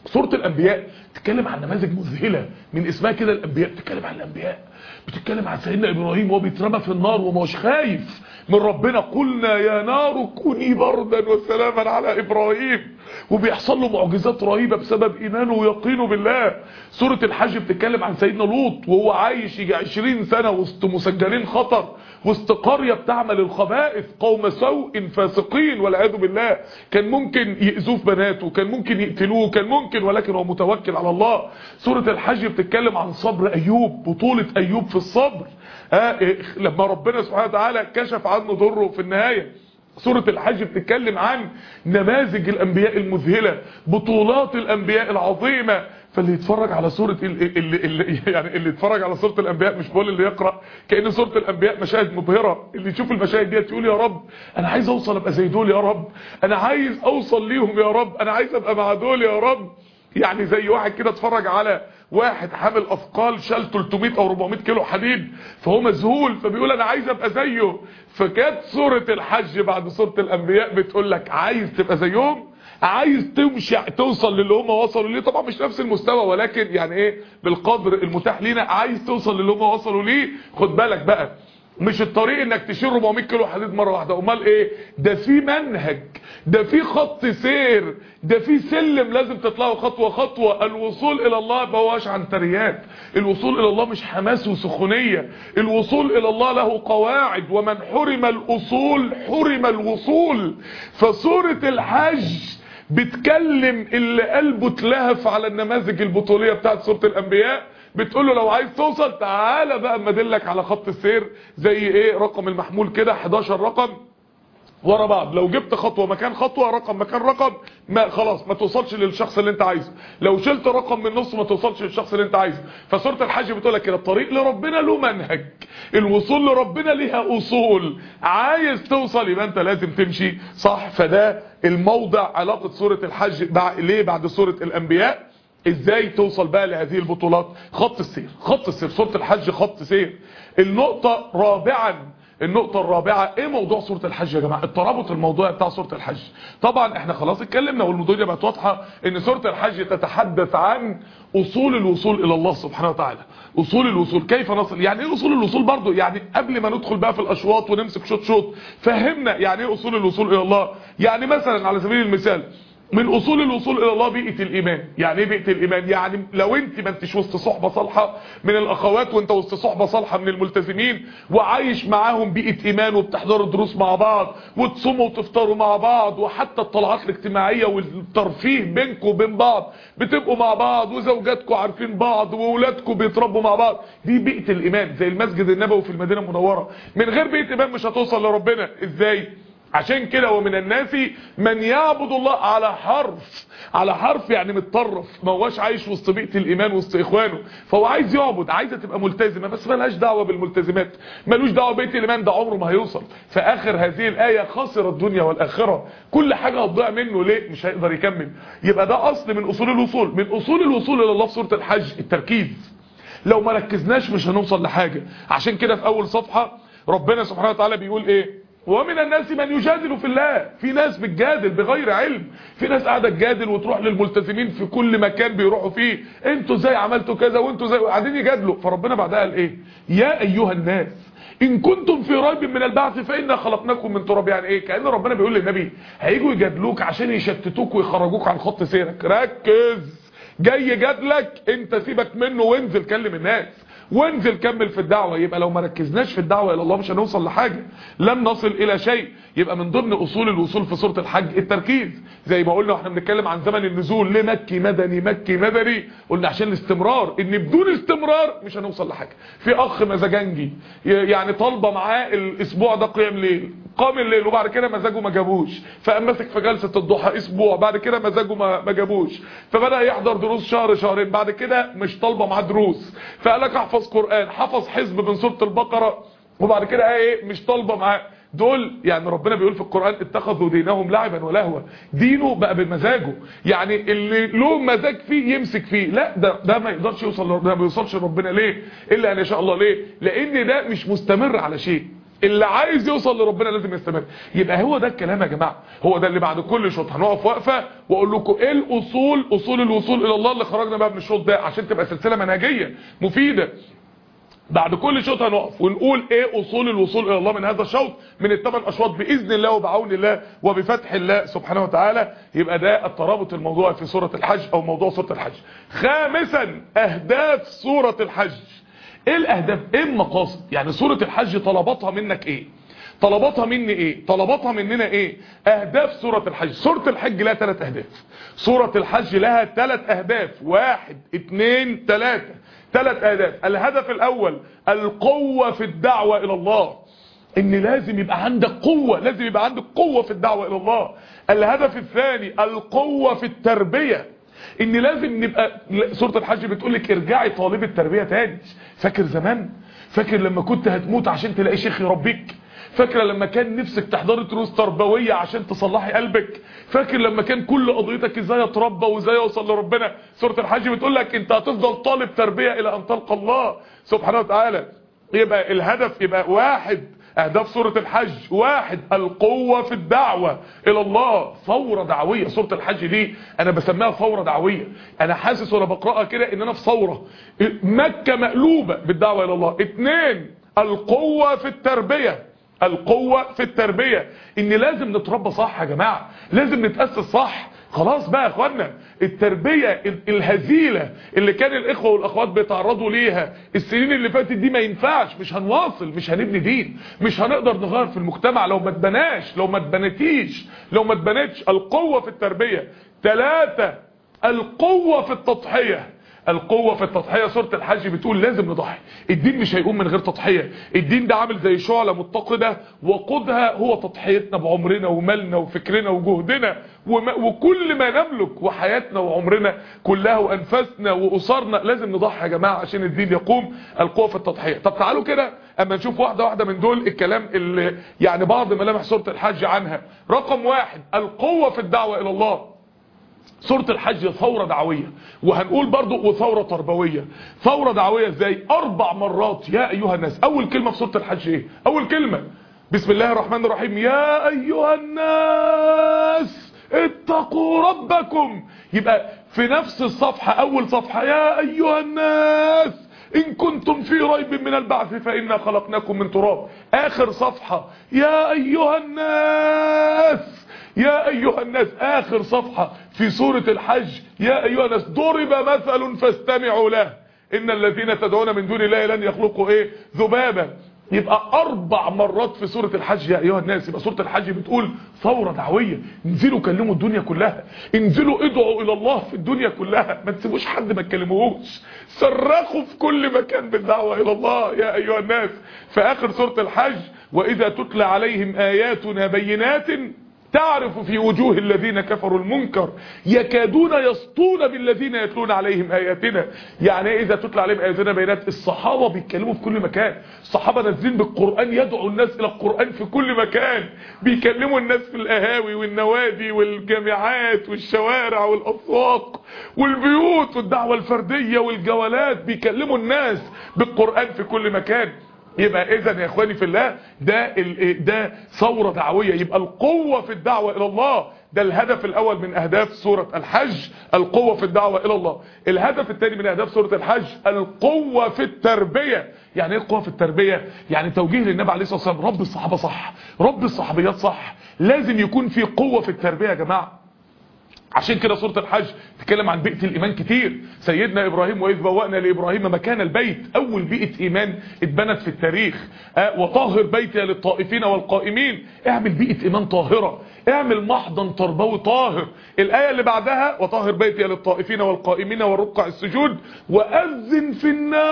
سورة الانبياء بتتكلم عن نماذج مذهلة من اسمها كده، الانبياء بتتكلم عن الانبياء، بتتكلم عن سيدنا ابراهيم وهو بيترمى في النار ومش خايف من ربنا، قلنا يا نار كوني بردا وسلاما على ابراهيم، وبيحصل له معجزات رهيبة بسبب ايمانه ويقينه بالله. سورة الحج بتتكلم عن سيدنا لوط وهو عايش يجي عشرين سنة وسط مسجلين خطر، وسط قرية بتعمل الخبائث، قوم سوء فاسقين والعياذ بالله، كان ممكن يأذوه في بناته، كان ممكن يقتلوه، كان ممكن، ولكن هو متوكل على الله. سورة الحج بتتكلم عن صبر ايوب، بطولة ايوب في الصبر، ها لما ربنا سبحانه وتعالى كشف عنه ضره في النهاية. سورة الحج بتتكلم عن نماذج الانبياء المذهلة، بطولات الانبياء العظيمة. فاللي يتفرج على سورة اللي, اللي يعني اللي يتفرج على سورة الانبياء، مش بقول اللي يقرأ، كأن سورة الانبياء مشاهد مبهرة، اللي يشوف المشاهد دي يقول يا رب انا عايز اوصل ابقى زي دول، يا رب انا عايز اوصل ليهم، يا رب انا عايز ابقى مع دول يا رب. يعني زي واحد كده اتفرج على واحد حامل اثقال شال ثلاثمائة او أربعمائة كيلو حديد، فهو مذهول فبيقول انا عايز ابقى زيه. فكانت سورة الحج بعد سورة الانبياء بتقول لك عايز تبقى زيهم، عايز تمشي توصل للي هم وصلوا ليه، طبعا مش نفس المستوى ولكن يعني ايه بالقدر المتاح لينا، عايز توصل للي هم وصلوا ليه. خد بالك بقى، مش الطريق انك تشيل أربعمائة كيلو حديد مره واحده، امال ايه؟ ده في منهج، ده في خط سير، ده في سلم لازم تطلعه خطوه خطوه. الوصول الى الله ما هوش عنتريات، الوصول الى الله مش حماس وسخونيه، الوصول الى الله له قواعد، ومن حرم الاصول حرم الوصول. فسوره الحج بتكلم اللي قلبه اتلهف على النماذج البطوليه بتاعت سوره الانبياء، بتقول له لو عايز توصل تعالى بقى اما ادلك على خط السير، زي ايه؟ رقم المحمول كده حداشر رقم ورا بعض، لو جبت خطوه مكان خطوه، رقم مكان رقم، ما خلاص ما توصلش للشخص اللي انت عايزه، لو شلت رقم من النص ما توصلش للشخص اللي انت عايزه. فسوره الحج بتقول لك كده الطريق لربنا له منهج، الوصول لربنا ليها اصول، عايز توصل يبقى انت لازم تمشي صح. فده الموضع علاقه سوره الحج بع... ليه بعد سوره الانبياء، ازاي توصل بقى لهذه البطولات. خط السير، خط السير سورة الحج خط سير. النقطة رابعا، النقطة الرابعة ايه موضوع سورة الحج يا جماعة؟ الترابط الموضوعي بتاع سورة الحج. طبعا احنا خلاص اتكلمنا والموضوع دي بقت واضحة ان سورة الحج تتحدث عن اصول الوصول الى الله سبحانه وتعالى. اصول الوصول، كيف نصل؟ يعني ايه اصول الوصول برضو؟ يعني قبل ما ندخل بقى في الاشواط ونمسك شوط شوط، فهمنا يعني ايه اصول الوصول الى الله. يعني مثلا على سبيل المثال من اصول الوصول الى الله بيئه الايمان. يعني ايه بيئه الايمان؟ يعني لو انت ما انتش وسط صحبه صالحه من الاخوات، وانت وسط صحبه صالحه من الملتزمين وعايش معاهم بيئه ايمان، وبتحضروا دروس مع بعض وتصوموا وتفطروا مع بعض، وحتى الطلعات الاجتماعيه والترفيه بينكم وبين بعض بتبقوا مع بعض، وزوجاتكم عارفين بعض، واولادكم بيتربوا مع بعض، دي بيئه الايمان زي المسجد النبوي في المدينه المنوره. من غير بيئه ايمان مش هتوصل لربنا. ازاي؟ عشان كده ومن الناس من يعبد الله على حرف، على حرف يعني متطرف، ما هواش عايش وسط بيئه الايمان وسط اخوانه، فهو عايز يعبد، عايزه تبقى ملتزمه بس مالهاش دعوه بالملتزمات، مالوش دعوه ببيئه الايمان، ده عمره ما هيوصل. فاخر هذه الايه خسر الدنيا والاخره، كل حاجه هتضيع منه. ليه؟ مش هيقدر يكمل. يبقى ده اصل من اصول الوصول. من اصول الوصول الى الله في سوره الحج التركيز. لو ما ركزناش مش هنوصل لحاجه. عشان كده في اول صفحه ربنا سبحانه وتعالى بيقول ايه؟ ومن الناس من يجادل في الله. في ناس بتجادل بغير علم، في ناس قاعده تجادل وتروح للملتزمين في كل مكان بيروحوا فيه، انتوا ازاي عملتوا كذا وانتوا ازاي، قاعدين يجادلوا. فربنا بعدها قال ايه؟ يا ايها الناس ان كنتم في ريب من البعث فانا خلقناكم من تراب. يعني ايه؟ كأن ربنا بيقول للنبي هيجوا يجادلوك عشان يشتتوك ويخرجوك عن خط سيرك. ركز، جاي يجادلك انت سيبك منه وانزل كلم الناس، وانزل كمل في الدعوة. يبقى لو ما ركزناش في الدعوة الى الله مش هنوصل لحاجة، لن نصل الى شيء. يبقى من ضمن اصول الوصول في سورة الحج التركيز، زي ما قلنا واحنا بنتكلم عن زمن النزول لمكي مدني مكي مدني، قلنا عشان الاستمرار، ان بدون استمرار مش هنوصل لحاجة. في اخ مزاجنجي يعني طالبه معاه الاسبوع ده قيام ليل، قام الليل وبعد كده مزاجه ما جابوش، فقام ماسك في جلسه الضحى اسبوع، بعد كده مزاجه ما جابوش، فبدا يحضر دروس شهر شهرين، بعد كده مش طالبه معاه دروس، فقال لك احفظ قران، حفظ حزب من سوره البقره، وبعد كده ايه مش طالبه معاه. دول يعني ربنا بيقول في القرآن اتخذوا دينهم لعبا ولهوا، دينه بقى بمزاجه، يعني اللي له مزاج فيه يمسك فيه. لا ده ده ما يقدرش يوصل لربنا، ما يوصلش لربنا. ليه؟ الا ان شاء الله. ليه؟ لان ده مش مستمر على شيء. اللي عايز يوصل لربنا لازم يستمر. يبقى هو ده الكلام يا جماعه، هو ده اللي بعد كل شوط هنقف وقفه واقول لكم ايه الاصول، اصول الوصول الى الله اللي خرجنا بقى من الشوط ده، عشان تبقى سلسله منهجيه مفيده. بعد كل شوط هنقف ونقول ايه اصول الوصول الى الله من هذا الشوط من الثمان اشواط باذن الله وبعون الله وبفتح الله سبحانه وتعالى. يبقى ده الترابط الموضوعي في سوره الحج او موضوع سوره الحج. خامسا اهداف سوره الحج. ايه الاهداف؟ ايه المقاصد؟ يعني سوره الحج طلباتها منك ايه؟ طلباتها مني ايه؟ طلباتها مننا ايه؟ اهداف سوره الحج. سوره الحج لها ثلاث اهداف. سوره الحج لها ثلاث اهداف، واحد اتنين تلاته، ثلاث اهداف. الهدف الاول القوه في الدعوه الى الله، ان لازم يبقى عندك قوه، لازم يبقى عندك قوه في الدعوه الى الله. الهدف الثاني القوه في التربيه، ان لازم نبقى، سوره الحج بتقول لك ارجعي طالب التربيه تاني. فاكر زمان؟ فاكر لما كنت هتموت عشان تلاقي شيخ يربيك؟ فاكره لما كان نفسك تحضري دروس تربويه عشان تصلحي قلبك؟ فاكر لما كان كل قضيتك ازاي اتربى وازاي اوصل لربنا؟ سوره الحج بتقول لك انت هتفضل طالب تربيه الى ان تلقى الله سبحانه وتعالى. يبقى الهدف يبقى واحد، اهداف سوره الحج واحد القوه في الدعوه الى الله، ثوره دعويه. سوره الحج دي انا بسميها ثوره دعويه، انا حاسس وانا بقراها كده ان انا في ثوره، مكه مقلوبه بالدعوه الى الله. اتنين القوه في التربيه، القوة في التربية، ان لازم نتربى صح يا جماعة، لازم نتأسس صح. خلاص بقى يا اخوانا، التربية الهزيلة اللي كان الاخوة والاخوات بيتعرضوا ليها السنين اللي فاتت دي ما ينفعش، مش هنواصل، مش هنبني دين، مش هنقدر نغير في المجتمع لو ما اتبناش، لو ما اتبنتيش، لو ما اتبنتش. القوة في التربية. ثلاثة القوة في التضحية، القوة في التضحية. سورة الحج بتقول لازم نضحي، الدين مش هيقوم من غير تضحية. الدين ده عامل زي شعلة متقدة وقودها هو تضحيتنا بعمرنا ومالنا وفكرنا وجهدنا وكل ما نملك، وحياتنا وعمرنا كلها وانفاسنا واسرنا، لازم نضحي يا جماعة عشان الدين يقوم. القوة في التضحية. طب تعالوا كده اما نشوف واحدة واحدة من دول الكلام اللي يعني بعض ملامح سورة الحج عنها. رقم واحد القوة في الدعوة الى الله. سورة الحج ثورة دعوية، وهنقول برضو وثورة تربوية. ثورة دعوية ازاي؟ اربع مرات يا ايها الناس. اول كلمة في سورة الحج ايه؟ اول كلمة بسم الله الرحمن الرحيم، يا ايها الناس اتقوا ربكم. يبقى في نفس الصفحة اول صفحة يا ايها الناس ان كنتم في ريب من البعث فإنا خلقناكم من تراب. اخر صفحة يا ايها الناس، يا ايها الناس. اخر صفحة في سورة الحج يا ايها الناس. ضرب مثل فاستمعوا له ان الذين تدعون من دون الله لن يخلقوا ايه ذبابا. يبقى اربع مرات في سورة الحج يا ايها الناس. يبقى سورة الحج بتقول ثورة دعوية، انزلوا كلموا الدنيا كلها، انزلوا ادعوا الى الله في الدنيا كلها، ما تسيبوش حد ما تكلموهوش، صرخوا في كل مكان بالدعوة الى الله يا ايها الناس. في اخر سورة الحج واذا تتلى عليهم اياتنا بينات تعرف في وجوه الذين كفروا المنكر يكادون يسطون بالذين يتلون عليهم آياتنا. يعني اذا تتلى عليهم آياتنا بينات، الصحابة بيتكلموا في كل مكان، الصحابة نازلين بالقرآن يدعوا الناس الى القرآن في كل مكان، بيكلموا الناس في القهاوي والنوادي والجامعات والشوارع والاسواق والبيوت والدعوة الفردية والجولات، بيكلموا الناس بالقرآن في كل مكان. يبقى اذا يا اخواني في الله ده ده ثوره دعويه. يبقى القوه في الدعوه الى الله ده الهدف الاول من اهداف سوره الحج، القوه في الدعوه الى الله. الهدف الثاني من اهداف سوره الحج القوه في التربيه. يعني ايه القوه في التربيه؟ يعني توجيه للنبي عليه الصلاه والسلام، رب الصحابه صح، رب الصحابيات صح، لازم يكون في قوه في التربيه يا جماعه. عشان كده سورة الحج تتكلم عن بيئة الإيمان كتير. سيدنا إبراهيم وإذ بوأنا لإبراهيم مكان البيت، أول بيئة إيمان اتبنت في التاريخ. أه وطاهر بيتي للطائفين والقائمين. اعمل بيئة إيمان طاهرة، اعمل محضن تربوي طاهر. الآية اللي بعدها وطاهر بيتي للطائفين والقائمين والركع السجود وأذن في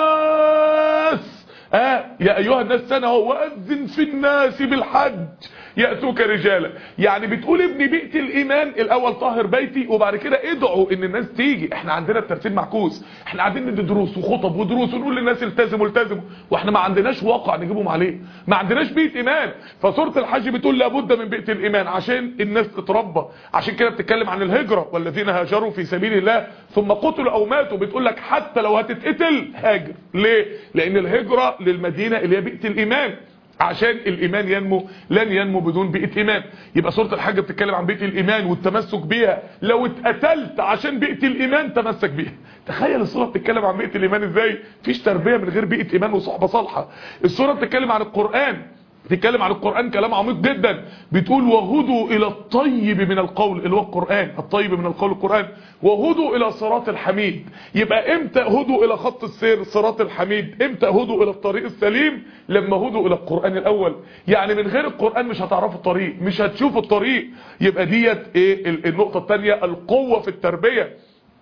الناس. آه يا ايها الناس سنه اهو، واذن في الناس بالحج ياتوك رجالا. يعني بتقول ابني بيئه الايمان الاول طاهر بيتي، وبعد كده ادعوا ان الناس تيجي. احنا عندنا الترتيب معكوس، احنا قاعدين ندي دروس وخطب ودروس ونقول للناس التزموا التزموا، واحنا ما عندناش واقع نجيبهم عليه، ما عندناش بيئه ايمان. فسوره الحج بتقول لابد من بيئه الايمان عشان الناس تتربى. عشان كده بتتكلم عن الهجره، والذين هاجروا في سبيل الله ثم قتلوا او ماتوا، بتقول لك حتى لو هتتقتل هاجر. ليه؟ لان الهجره للمدينه اللي هي بيئه الايمان. عشان الايمان ينمو لن ينمو بدون بيئه ايمان. يبقى سوره الحج بتتكلم عن بيئه الايمان والتمسك بيها. لو اتقتلت عشان بيئه الايمان تمسك بيها. تخيل السوره بتتكلم عن بيئه الايمان ازاي. مفيش تربيه من غير بيئه ايمان وصحبه صالحه. السوره بتتكلم عن القران، بتتكلم عن القرآن كلام عميق جدا. بتقول وهدوا الى الطيب من القول اللي هو القرآن، الطيب من القول القرآن، وهدوا الى صراط الحميد. يبقى امتى هدوا الى خط السير صراط الحميد؟ امتى هدوا الى الطريق السليم؟ لما هدوا الى القرآن الاول. يعني من غير القرآن مش هتعرفوا الطريق، مش هتشوفوا الطريق. يبقى ديت ايه النقطة الثانية، القوة في التربية،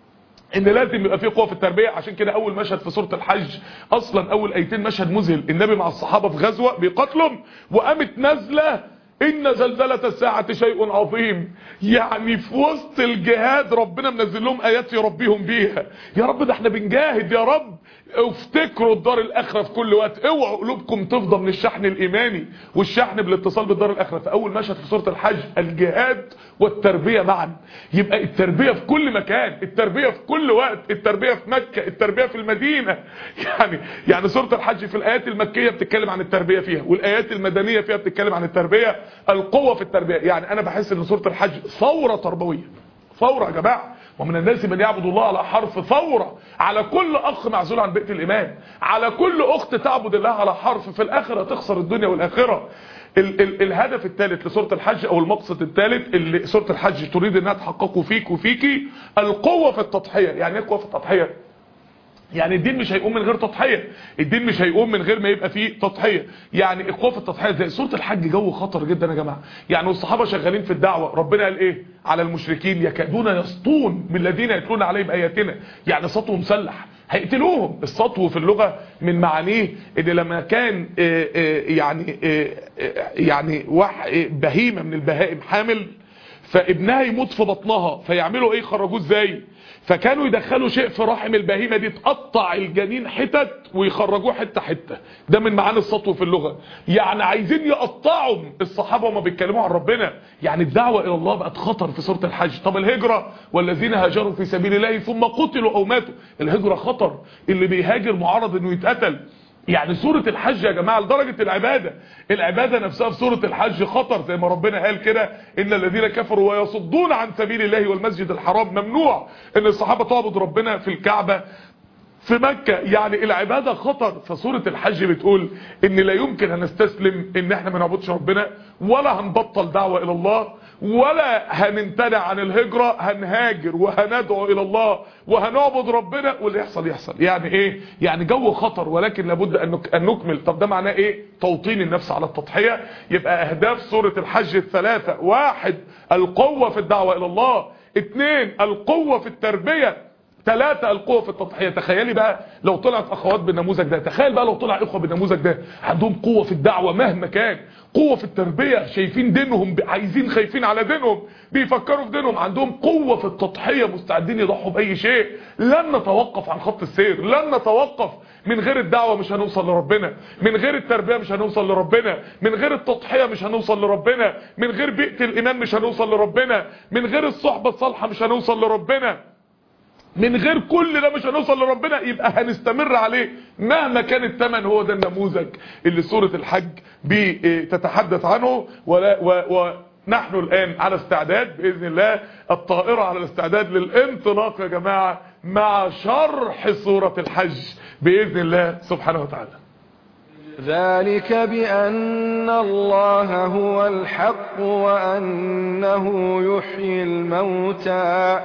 ان لازم يبقى فيه قوه في التربيه. عشان كده اول مشهد في سوره الحج اصلا اول ايتين مشهد مذهل. النبي مع الصحابه في غزوه بيقاتلهم وقامت نازله ان زلزله الساعه شيء عظيم. يعني في وسط الجهاد ربنا منزل لهم ايات يربيهم بيها. يا رب ده احنا بنجاهد، يا رب افتكروا الدار الاخره في كل وقت، اوعوا قلوبكم تفضى من الشحن الايماني والشحن بالاتصال بالدار الاخره. فاول مشهد في سوره الحج الجهاد والتربيه معا. يبقى التربيه في كل مكان، التربيه في كل وقت، التربيه في مكه، التربيه في المدينه. يعني يعني سوره الحج في الايات المكيه بتتكلم عن التربيه فيها، والايات المدنيه فيها بتتكلم عن التربيه. القوه في التربيه. يعني انا بحس ان سوره الحج ثوره تربويه، ثوره يا جماعه. ومن الناس من يعبد الله على حرف، ثوره على كل اخ معزول عن بيئه الايمان، على كل اخت تعبد الله على حرف. في الاخره هتخسر الدنيا والاخره. ال ال الهدف الثالث لسوره الحج او المقصد الثالث اللي سوره الحج تريد انها تحققه فيك وفيكي، القوه في التضحيه. يعني ايه قوه في التضحيه؟ يعني الدين مش هيقوم من غير تضحيه، الدين مش هيقوم من غير ما يبقى فيه تضحيه. يعني اقوى في التضحيه زي سوره الحج جو خطر جدا يا جماعه. يعني والصحابه شغالين في الدعوه، ربنا قال ايه على المشركين؟ يكادون يسطون من الذين يتلون عليهم اياتنا. يعني سطو مسلح هيقتلوهم. السطو في اللغه من معانيه ان لما كان يعني يعني بهيمه من البهائم حامل فابنها يموت في بطنها، فيعملوا ايه؟ يخرجوه ازاي؟ فكانوا يدخلوا شيء في رحم البهيمه دي تقطع الجنين حتت ويخرجوه حته حته. ده من معاني السطو في اللغه. يعني عايزين يقطعوا الصحابه وما بيتكلموا عن ربنا. يعني الدعوه الى الله بقت خطر في سوره الحج. طب الهجره، والذين هاجروا في سبيل الله ثم قتلوا او ماتوا، الهجره خطر. اللي بيهاجر معرض انه يتقتل. يعني سورة الحج يا جماعة لدرجة العبادة، العبادة نفسها في سورة الحج خطر. زي ما ربنا قال كده ان الذين كفروا ويصدون عن سبيل الله والمسجد الحرام، ممنوع ان الصحابة تعبد ربنا في الكعبة في مكة. يعني العبادة خطر. فسورة الحج بتقول ان لا يمكن هنستسلم ان احنا ما نعبدش ربنا، ولا هنبطل دعوة الى الله، ولا هنمتنع عن الهجرة. هنهاجر وهندعو الى الله وهنعبد ربنا واللي يحصل يحصل. يعني ايه؟ يعني جو خطر، ولكن لابد ان نكمل. طب ده معناه ايه؟ توطين النفس على التضحية. يبقى اهداف سورة الحج الثلاثة: واحد القوة في الدعوة الى الله، اثنين القوة في التربية، ثلاثة القوة في التضحية. تخيلي بقى لو طلعت اخوات بالنموذج ده، تخيل بقى لو طلع اخوة بالنموذج ده عندهم قوة في الدعوة مهما كان، قوة في التربية، شايفين دينهم، عايزين خايفين على دينهم، بيفكروا في دينهم، عندهم قوة في التضحية، مستعدين يضحوا بأي شيء. لن نتوقف عن خط السير، لن نتوقف. من غير الدعوة مش هنوصل لربنا، من غير التربية مش هنوصل لربنا، من غير التضحية مش هنوصل لربنا، من غير بيئة الإيمان مش هنوصل لربنا، من غير الصحبة الصالحة مش هنوصل لربنا، من غير كل ده مش هنوصل لربنا. يبقى هنستمر عليه مهما كان الثمن. هو ده النموذج اللي سورة الحج بتتحدث عنه. ولا و ونحن الآن على استعداد بإذن الله، الطائرة على الاستعداد للانطلاق يا جماعة مع شرح سورة الحج بإذن الله سبحانه وتعالى. ذلك بأن الله هو الحق وأنه يحيي الموتى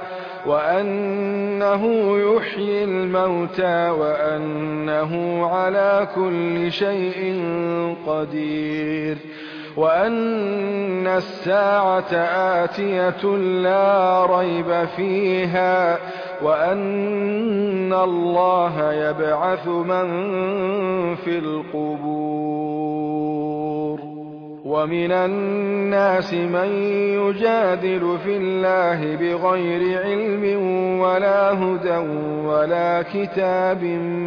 وأنه يحيي الموتى وأنه على كل شيء قدير وأن الساعة آتية لا ريب فيها وأن الله يبعث من في القبور ومن الناس من يجادل في الله بغير علم ولا هدى ولا كتاب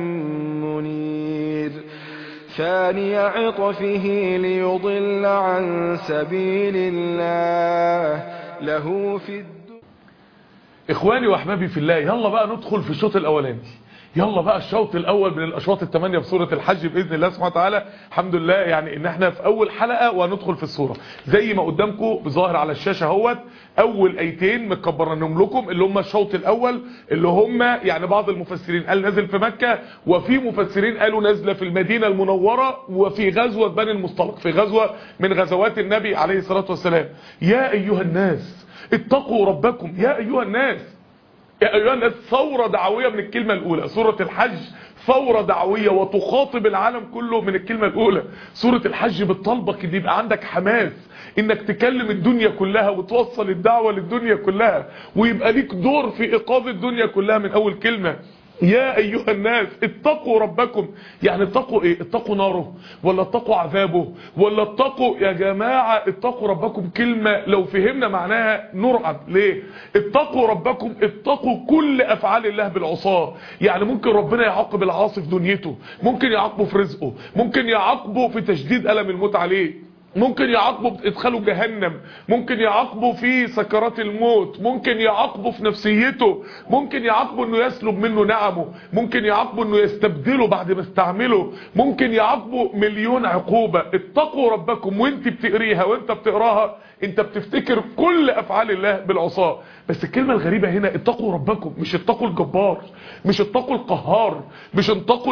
منير ثاني عطفه ليضل عن سبيل الله له في الدنيا. اخواني واحبابي في الله، يلا بقى ندخل في الشوط الاولاني. يلا بقى الشوط الاول من الاشواط الثمانيه في سوره الحج باذن الله سبحانه وتعالى. الحمد لله يعني ان احنا في اول حلقه وهندخل في السوره زي ما قدامكم بظاهر على الشاشه اهوت. اول ايتين مكبرنهم لكم اللي هم الشوط الاول، اللي هم يعني بعض المفسرين قال نازل في مكه، وفي مفسرين قالوا نازله في المدينه المنوره، وفي غزوه بني المصطلق، في غزوه من غزوات النبي عليه الصلاه والسلام. يا ايها الناس اتقوا ربكم. يا ايها الناس، يا ايها الناس ثوره دعويه من الكلمه الاولى. سوره الحج ثوره دعويه وتخاطب العالم كله من الكلمه الاولى. سوره الحج بتطالبك ان يبقى عندك حماس انك تكلم الدنيا كلها وتوصل الدعوه للدنيا كلها، ويبقى ليك دور في ايقاظ الدنيا كلها من اول كلمه. يا ايها الناس اتقوا ربكم. يعني اتقوا ايه؟ اتقوا ناره ولا اتقوا عذابه ولا اتقوا يا جماعه اتقوا ربكم؟ كلمه لو فهمنا معناها نرعب. ليه؟ اتقوا ربكم، اتقوا كل افعال الله بالعصاه. يعني ممكن ربنا يعاقب العاصي في دنيته، ممكن يعاقبه في رزقه، ممكن يعاقبه في تشديد الم الموت عليه، ممكن يعاقبه بادخاله جهنم، ممكن يعاقبه في سكرات الموت، ممكن يعاقبه في نفسيته، ممكن يعاقبه انه يسلب منه نعمه، ممكن يعاقبه انه يستبدله بعد ما استعمله، ممكن يعاقبه مليون عقوبة. اتقوا ربكم وانت بتقريها وانت بتقراها انت بتفتكر كل افعال الله بالعصاه. بس الكلمة الغريبة هنا اتقوا ربكم، مش اتقوا الجبار، مش اتقوا القهار، مش اتقوا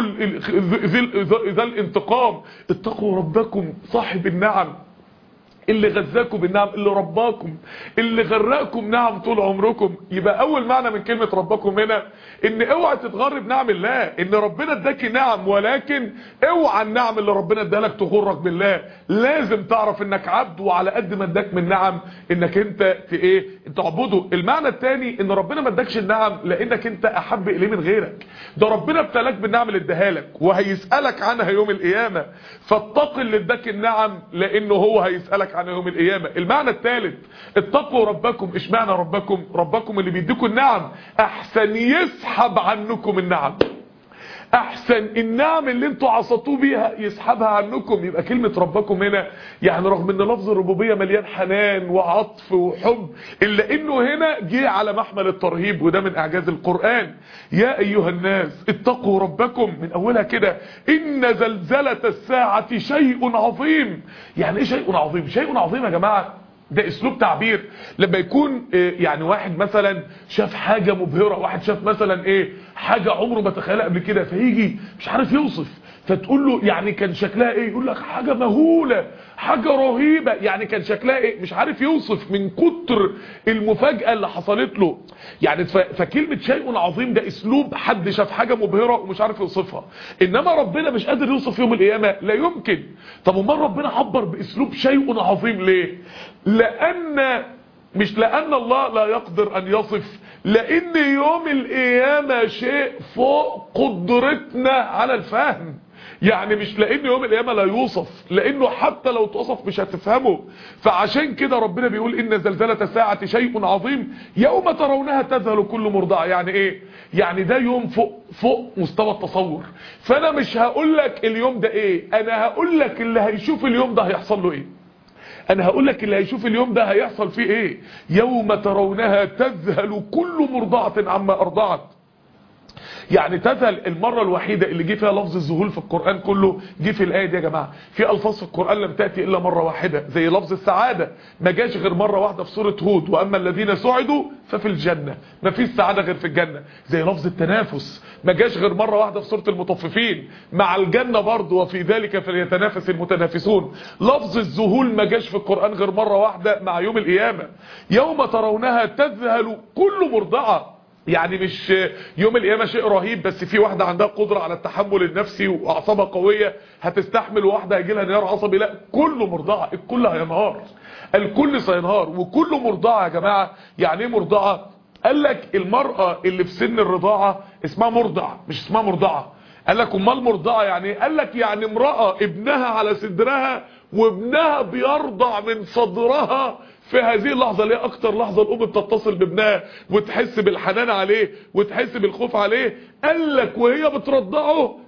ذا الانتقام. اتقوا ربكم صاحب النعم اللي غذاكم بالنعم، اللي رباكم، اللي غرقكم نعم طول عمركم. يبقى اول معنى من كلمة ربكم هنا ان اوعى تتغر بنعم الله، ان ربنا اداكي نعم، ولكن اوعى النعم اللي ربنا ادالك تغرك بالله. لازم تعرف انك عبد، وعلى قد ما اداك من نعم انك انت ايه تعبده. المعنى الثاني ان ربنا ما اداكش النعم لانك انت احب اليه من غيرك، ده ربنا ابتلاك بالنعم اللي اداها لك وهيسالك عنها يوم القيامه. فاتق اللي اداك النعم لانه هو هيسالك عن يوم القيامه. المعنى الثالث اتقوا ربكم. ايش معنى ربكم؟ ربكم اللي بيديكم النعم احسن يسحب عنكم النعم، احسن النعم اللي انتوا عصتوه بيها يسحبها عنكم. يبقى كلمة ربكم هنا يعني رغم ان لفظ الربوبية مليان حنان وعطف وحب، الا انه هنا جه على محمل الترهيب، وده من اعجاز القرآن. يا ايها الناس اتقوا ربكم من اولها كده ان زلزلة الساعة شيء عظيم. يعني ايه شيء عظيم؟ شيء عظيم يا جماعة ده اسلوب تعبير لما يكون يعني واحد مثلا شاف حاجة مبهرة، واحد شاف مثلا ايه حاجة عمره ما تخيلها قبل كده، فيجي مش عارف يوصف، فتقول له يعني كان شكلها ايه، يقول لك حاجة مهولة، حاجة رهيبة. يعني كان شكلها ايه مش عارف يوصف من كتر المفاجأة اللي حصلت له. يعني فكلمة شيء عظيم ده اسلوب حد شاف حاجة مبهرة ومش عارف يوصفها. انما ربنا مش قادر يوصف يوم القيامة، لا يمكن. طب امال ربنا عبر باسلوب شيء عظيم ليه؟ لان مش لان الله لا يقدر ان يصف، لان يوم القيامة شيء فوق قدرتنا على الفهم. يعني مش لان يوم القيامة لا يوصف، لانه حتى لو توصف مش هتفهمه. فعشان كده ربنا بيقول ان زلزلة الساعة شيء عظيم يوم ترونها تذهل كل مرضعة. يعني ايه؟ يعني ده يوم فوق فوق مستوى التصور. فانا مش هقول لك اليوم ده ايه، انا هقول لك اللي هيشوف اليوم ده هيحصل له ايه. انا هقول لك اللي هيشوف اليوم ده هيحصل فيه ايه. يوم ترونها تذهل كل مرضعة عما ارضعت. يعني تذهل المرة الوحيدة اللي جه فيها لفظ الذهول في القرآن كله جه في الآية دي يا جماعة. في ألفاظ في القرآن لم تأتي إلا مرة واحدة، زي لفظ السعادة ما جاش غير مرة واحدة في سورة هود، وأما الذين سعدوا ففي الجنة. ما فيش سعادة غير في الجنة. زي لفظ التنافس ما جاش غير مرة واحدة في سورة المطففين مع الجنة برضه، وفي ذلك فليتنافس المتنافسون. لفظ الذهول ما جاش في القرآن غير مرة واحدة مع يوم القيامة. يوم ترونها تذهل كل مرضعة. يعني مش يوم القيامة شيء رهيب بس في واحدة عندها قدرة على التحمل النفسي واعصابها قوية هتستحمل، وواحدة هيجي لها انهيار عصبي. لا، كل مرضعة، الكل هينهار، الكل سينهار. وكل مرضعة يا جماعة يعني ايه مرضعة؟ قال لك المرأة اللي في سن الرضاعة اسمها مرضع، مش اسمها مرضعة. قال لك امال مرضعة يعني ايه؟ قال لك يعني امرأة ابنها على صدرها وابنها بيرضع من صدرها في هذه اللحظة، اللي هي اكتر لحظة الام بتتصل بابنها وتحس بالحنان عليه وتحس بالخوف عليه. قال لك وهي بترضعه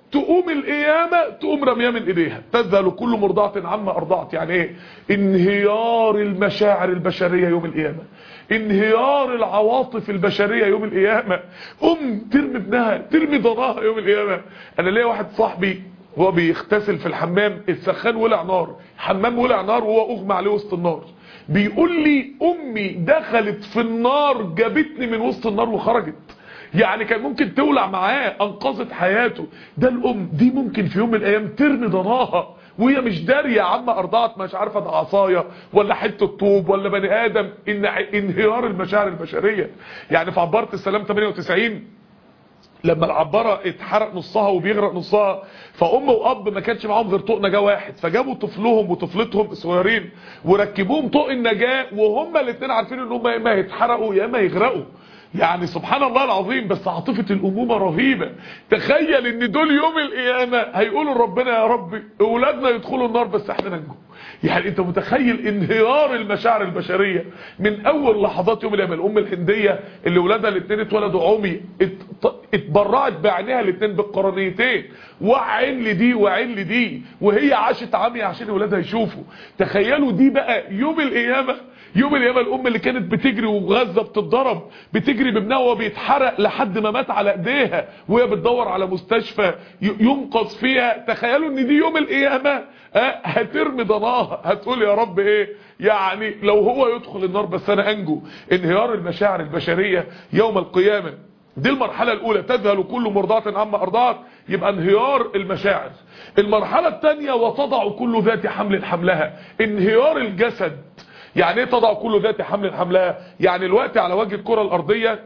تقوم القيامة تقوم رميها من ايديها. تذهل كل مرضعة عما ارضعت. يعني ايه؟ انهيار المشاعر البشرية يوم القيامة، انهيار العواطف البشرية يوم القيامة. ام ترمي ابنها، ترمي ضناها يوم القيامة. انا ليا واحد صاحبي هو بيغتسل في الحمام، السخان ولع نار، حمام ولع نار وهو اغمى عليه وسط النار. بيقول لي امي دخلت في النار جابتني من وسط النار وخرجت. يعني كان ممكن تولع معاه، انقذت حياته. ده الام دي ممكن في يوم من الايام ترمي ضناها وهي مش داريه عما ارضعت، مش عارفه ده عصايه ولا حته طوب ولا بني ادم. ان انهيار المشاعر البشريه. يعني في عباره السلام ثمانية وتسعين لما العباره اتحرق نصها وبيغرق نصها، فام واب ما كانش معاهم غير طوق نجاه واحد، فجابوا طفلهم وطفلتهم الصغيرين وركبوهم طوق النجاه، وهم الاثنين عارفين ان هم يا اما هيتحرقوا يا اما يغرقوا. يعني سبحان الله العظيم. بس عاطفه الامومه رهيبه. تخيل ان دول يوم القيامه هيقولوا لربنا يا رب اولادنا يدخلوا النار بس احنا ننجو. يعني انت متخيل انهيار المشاعر البشريه من اول لحظات يوم القيامه. الام الهنديه اللي ولادها الاثنين اتولدوا عمي اتبرعت بعينيها الاثنين بالقرنيتين، وعين لدي وعين لدي، وهي عاشت عمي عشان ولادها يشوفوا. تخيلوا دي بقى يوم القيامه. يوم القيامه الام اللي كانت بتجري وغزه بتتضرب، بتجري بابنها وهو بيتحرق لحد ما مات على ايديها وهي بتدور على مستشفى ينقذ فيها. تخيلوا ان دي يوم القيامه هترمي ضناها، هتقول يا رب ايه يعني لو هو يدخل النار بس انا انجو. انهيار المشاعر البشريه يوم القيامه. دي المرحله الاولى. تذهل كل مرضعه عما ارضعت، يبقى انهيار المشاعر. المرحله الثانيه وتضع كل ذات حمل حملها، انهيار الجسد. يعني ايه تضع كل ذات حمل حملها؟ يعني الوقت على وجه الكره الارضيه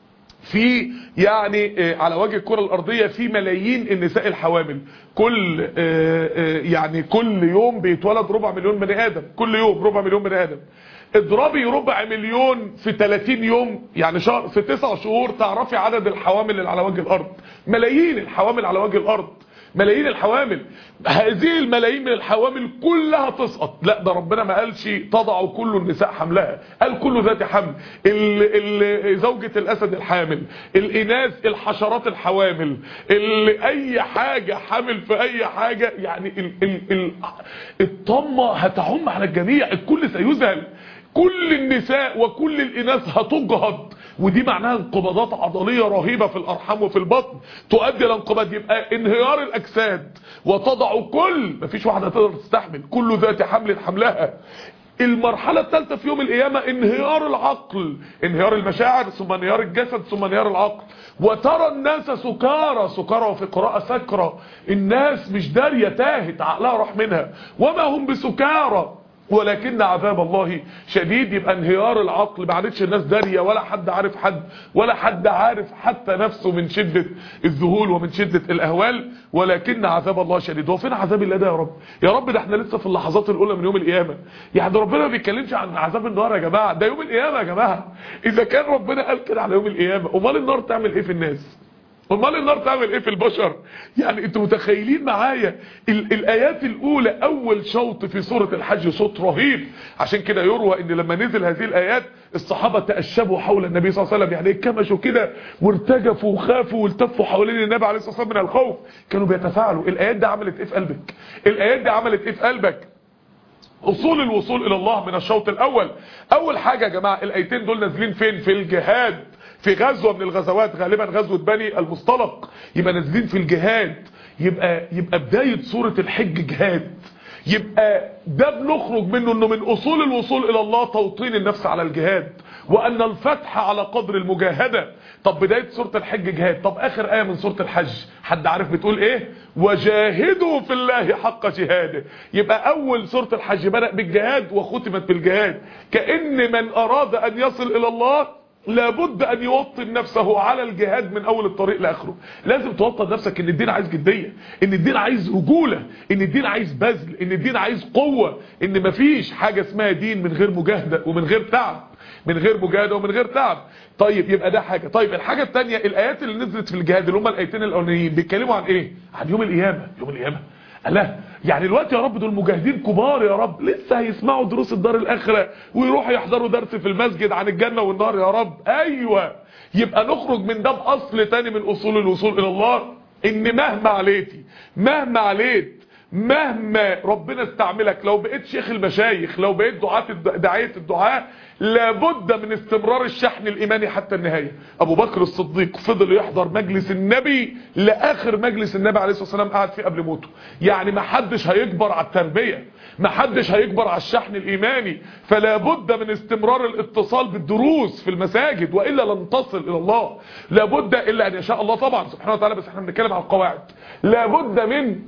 في يعني على وجه الكره الارضيه في ملايين النساء الحوامل. كل يعني كل يوم بيتولد ربع مليون بني ادم، كل يوم ربع مليون بني ادم. اضربي ربع مليون في ثلاثين يوم، يعني شهر في تسع شهور تعرفي عدد الحوامل اللي على وجه الارض. ملايين الحوامل على وجه الارض، ملايين الحوامل. هذه الملايين من الحوامل كلها تسقط. لا ده ربنا ما قالش تضع كل النساء حملها، قال كل ذات حمل. ال ال زوجة الاسد الحامل، الاناث الحشرات الحوامل، اي حاجة حامل في اي حاجة. يعني ال ال ال الطمة هتعم على الجميع، الكل سيذهل. كل النساء وكل الاناث هتجهض، ودي معناها انقباضات عضليه رهيبه في الارحام وفي البطن تؤدي الى انقباض. يبقى انهيار الاجساد وتضع كل، مفيش واحده تقدر تستحمل، كل ذات حمل حملها. المرحله الثالثه في يوم القيامه انهيار العقل، انهيار المشاعر ثم انهيار الجسد ثم انهيار العقل. وترى الناس سكارى، سكارى وفي قراءه سكرى، الناس مش داريه، تاهت، عقلها راح منها. وما هم بسكارى ولكن عذاب الله شديد. يبقى انهيار العقل، ما عادتش الناس داريه ولا حد عارف حد ولا حد عارف حتى نفسه من شده الذهول ومن شده الاهوال. ولكن عذاب الله شديد. هو فين عذاب الله ده يا رب؟ يا رب ده احنا لسه في اللحظات الاولى من يوم القيامه. يعني ربنا ما بيتكلمش عن عذاب النار يا جماعه، ده يوم القيامه يا جماعه. اذا كان ربنا قال كده على يوم القيامه، امال النار تعمل ايه في الناس؟ امال النار تعمل ايه في البشر؟ يعني انتوا متخيلين معايا ال الايات الاولى اول شوط في سوره الحج صوت رهيب. عشان كده يروى ان لما نزل هذه الايات الصحابه تاشبوا حول النبي صلى الله عليه وسلم، يعني كمشوا كده وارتجفوا وخافوا والتفوا حوالين النبي عليه الصلاه والسلام من الخوف. كانوا بيتفاعلوا. الايات دي عملت ايه في قلبك؟ الايات دي عملت ايه في قلبك؟ اصول الوصول الى الله من الشوط الاول. اول حاجه يا جماعه الايتين دول نازلين فين؟ في الجهاد، في غزوه من الغزوات، غالبا غزوه بني المصطلق. يبقى نازلين في الجهاد. يبقى يبقى بدايه سوره الحج جهاد. يبقى ده بنخرج منه انه من اصول الوصول الى الله توطين النفس على الجهاد، وان الفتح على قدر المجاهده. طب بدايه سوره الحج جهاد. طب اخر ايه من سوره الحج حد عارف بتقول ايه؟ وجاهدوا في الله حق جهاده. يبقى اول سوره الحج بدأ بالجهاد وختمت بالجهاد. كأن من اراد ان يصل الى الله لابد ان يوطن نفسه على الجهاد من اول الطريق لاخره. لازم توطن نفسك ان الدين عايز جديه، ان الدين عايز رجوله، ان الدين عايز بذل، ان الدين عايز قوه، ان مفيش حاجه اسمها دين من غير مجاهده ومن غير تعب، من غير مجاهده ومن غير تعب. طيب يبقى ده حاجه. طيب الحاجه الثانيه الايات اللي نزلت في الجهاد اللي هم الايتين الاولانيين بيتكلموا عن ايه؟ عن يوم القيامه. يوم القيامه الله، يعني الوقت يا رب دول مجاهدين كبار يا رب، لسه هيسمعوا دروس الدار الاخره ويروحوا يحضروا درس في المسجد عن الجنه والنار يا رب. ايوه، يبقى نخرج من ده باصل تاني من اصول الوصول الى الله، ان مهما عليتي مهما عليت مهما ربنا استعملك، لو بقيت شيخ المشايخ، لو بقيت دعاة داعية الدعاء، لابد من استمرار الشحن الايماني حتى النهاية. ابو بكر الصديق فضل يحضر مجلس النبي لاخر مجلس النبي عليه الصلاة والسلام قعد فيه قبل موته. يعني ما حدش هيكبر على التربية، ما حدش هيكبر على الشحن الايماني، فلا بد من استمرار الاتصال بالدروس في المساجد، والا لن تصل الى الله. لابد الا ان يشاء الله طبعا سبحانه وتعالى، بس احنا بنتكلم على القواعد. لابد من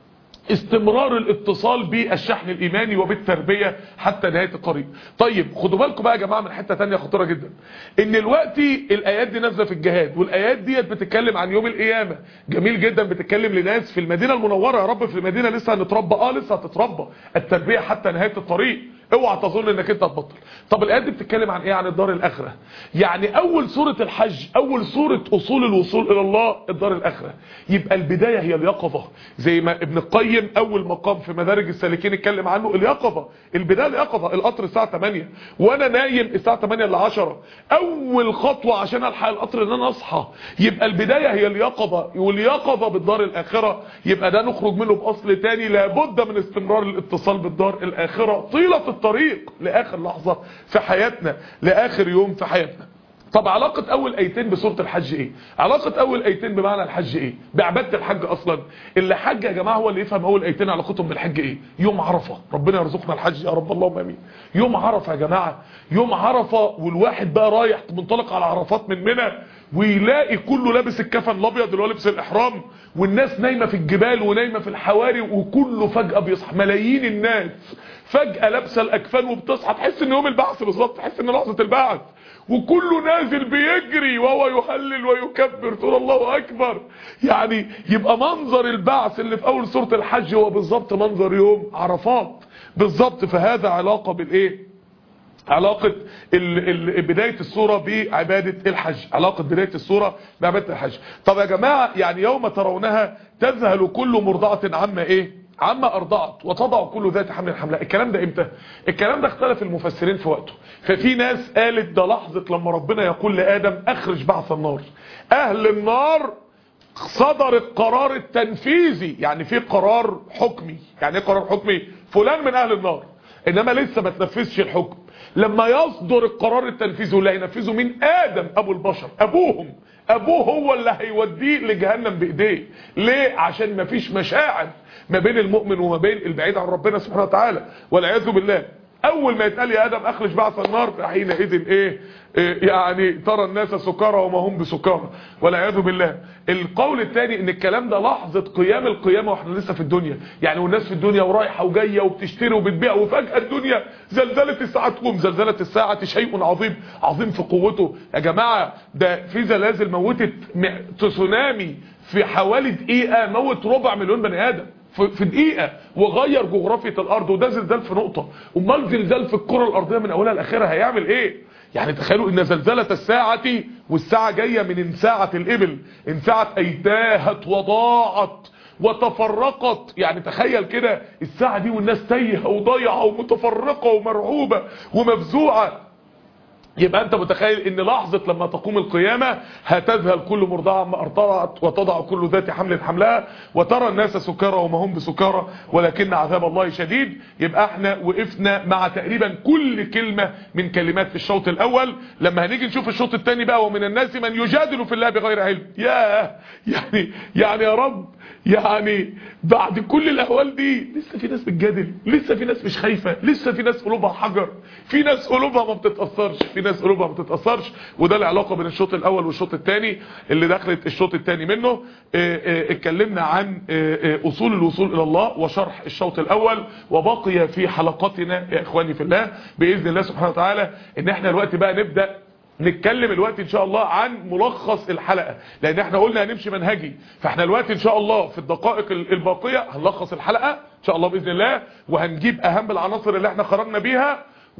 استمرار الاتصال بالشحن الايماني وبالتربية حتى نهاية الطريق. طيب خدوا بالكم بقى يا جماعة من حتة تانية خطيرة جدا، ان الوقت الايات دي نازلة في الجهاد، والايات ديت بتتكلم عن يوم القيامة. جميل جدا، بتتكلم لناس في المدينة المنورة. يا رب في المدينة لسه هنتربى، اه لسه هتتربى. التربية حتى نهاية الطريق، اوعى تظن انك انت هتبطل. طب الايات دي بتتكلم عن ايه؟ عن الدار الاخره. يعني اول سوره الحج، اول سوره اصول الوصول الى الله الدار الاخره. يبقى البدايه هي اليقظه، زي ما ابن القيم اول مقام في مدارج السالكين اتكلم عنه، اليقظه. البدايه اليقظه. القطر الساعه تمانية وانا نايم الساعه تمانية الا عشرة، اول خطوه عشان الحق القطر ان انا اصحى. يبقى البدايه هي اليقظه، واليقظه بالدار الاخره. يبقى ده نخرج منه باصل تاني، لابد من استمرار الاتصال بالدار الاخره طيله الطريق لاخر لحظة في حياتنا، لاخر يوم في حياتنا. طب علاقة اول ايتين بسورة الحج ايه؟ علاقة اول ايتين بمعنى الحج ايه؟ بعبادة الحج اصلا. اللي حج يا جماعة هو اللي يفهم اول ايتين علاقتهم بالحج ايه. يوم عرفة، ربنا يرزقنا الحج يا رب اللهم امين. يوم عرفة يا جماعة، يوم عرفة، والواحد بقى رايح منطلق على عرفات من منى، ويلاقي كله لابس الكفن الابيض اللي هو لبس الاحرام، والناس نايمة في الجبال ونايمة في الحواري، وكله فجأة بيصحى. ملايين الناس فجأة لابسه الاكفان وبتصحى، تحس ان يوم البعث بالظبط، تحس ان لحظة البعث، وكله نازل بيجري وهو يهلل ويكبر تقول الله اكبر. يعني يبقى منظر البعث اللي في اول سورة الحج هو بالظبط منظر يوم عرفات بالظبط. فهذا علاقة بالايه؟ علاقة ال ال بداية السورة بعبادة الحج، علاقة بداية السورة بعبادة الحج. طب يا جماعة يعني يوم ترونها تذهل كل مرضعة عما ايه؟ عما ارضعت وتضع كل ذات حمل حملها. الكلام ده امتى؟ الكلام ده اختلف المفسرين في وقته. ففي ناس قالت ده لحظة لما ربنا يقول لآدم اخرج بعث النار. اهل النار صدر القرار التنفيذي، يعني في قرار حكمي. يعني ايه قرار حكمي؟ فلان من اهل النار، انما لسه ما تنفذش الحكم. لما يصدر القرار التنفيذي واللي هينفذه مين؟ آدم ابو البشر، ابوهم. ابوه هو اللي هيوديه لجهنم بايديه. ليه؟ عشان ما فيش مشاعر ما بين المؤمن وما بين البعيد عن ربنا سبحانه وتعالى والعياذ بالله. اول ما يتقال يا ادم اخرج بعث النار، فحينئذ ايه, إيه يعني ترى الناس سكارى وما هم بسكارى والعياذ بالله. القول الثاني ان الكلام ده لحظه قيام القيامه واحنا لسه في الدنيا، يعني والناس في الدنيا ورايحه وجايه وبتشتري وبتبيع، وفجاه الدنيا زلزله الساعه تقوم. زلزله الساعه شيء عظيم، عظيم في قوته يا جماعه. ده في زلازل موتت تسونامي في حوالي دقيقه موت ربع مليون بني ادم في دقيقة، وغير جغرافية الارض. وده زلزال في نقطة، امال زلزال في الكرة الارضية من اولها لاخرها هيعمل ايه؟ يعني تخيلوا ان زلزلة الساعة، والساعة جاية من انساعة الابل، انساعة ايتاهت وضاعت وتفرقت. يعني تخيل كده الساعة دي والناس تايهة وضايعة ومتفرقة ومرعوبة ومفزوعة. يبقى انت متخيل ان لحظة لما تقوم القيامة هتذهل كل مرضعة ما ارضعت وتضع كل ذات حمل حملها وترى الناس سكارى وما هم بسكارى ولكن عذاب الله شديد. يبقى احنا وقفنا مع تقريبا كل كلمة من كلمات في الشوط الاول. لما هنيجي نشوف الشوط الثاني بقى، ومن الناس من يجادل في الله بغير علم. ياه يعني يعني يا رب، يعني بعد كل الاهوال دي لسه في ناس بتجادل، لسه في ناس مش خايفة، لسه في ناس قلوبها حجر، في ناس قلوبها ما بتتأثرش، في ناس قلوبها ما بتتأثرش. وده العلاقة بين الشوط الاول والشوط الثاني اللي دخلت الشوط الثاني منه. اه اه اتكلمنا عن اه اه اصول الوصول الى الله وشرح الشوط الاول، وبقي في حلقاتنا يا اخواني في الله باذن الله سبحانه وتعالى ان احنا الوقت بقى نبدأ نتكلم الوقت ان شاء الله عن ملخص الحلقة، لان احنا قلنا هنمشي منهجي. فاحنا الوقت ان شاء الله في الدقائق الباقية هنلخص الحلقة ان شاء الله باذن الله، وهنجيب اهم العناصر اللي احنا خرجنا بيها،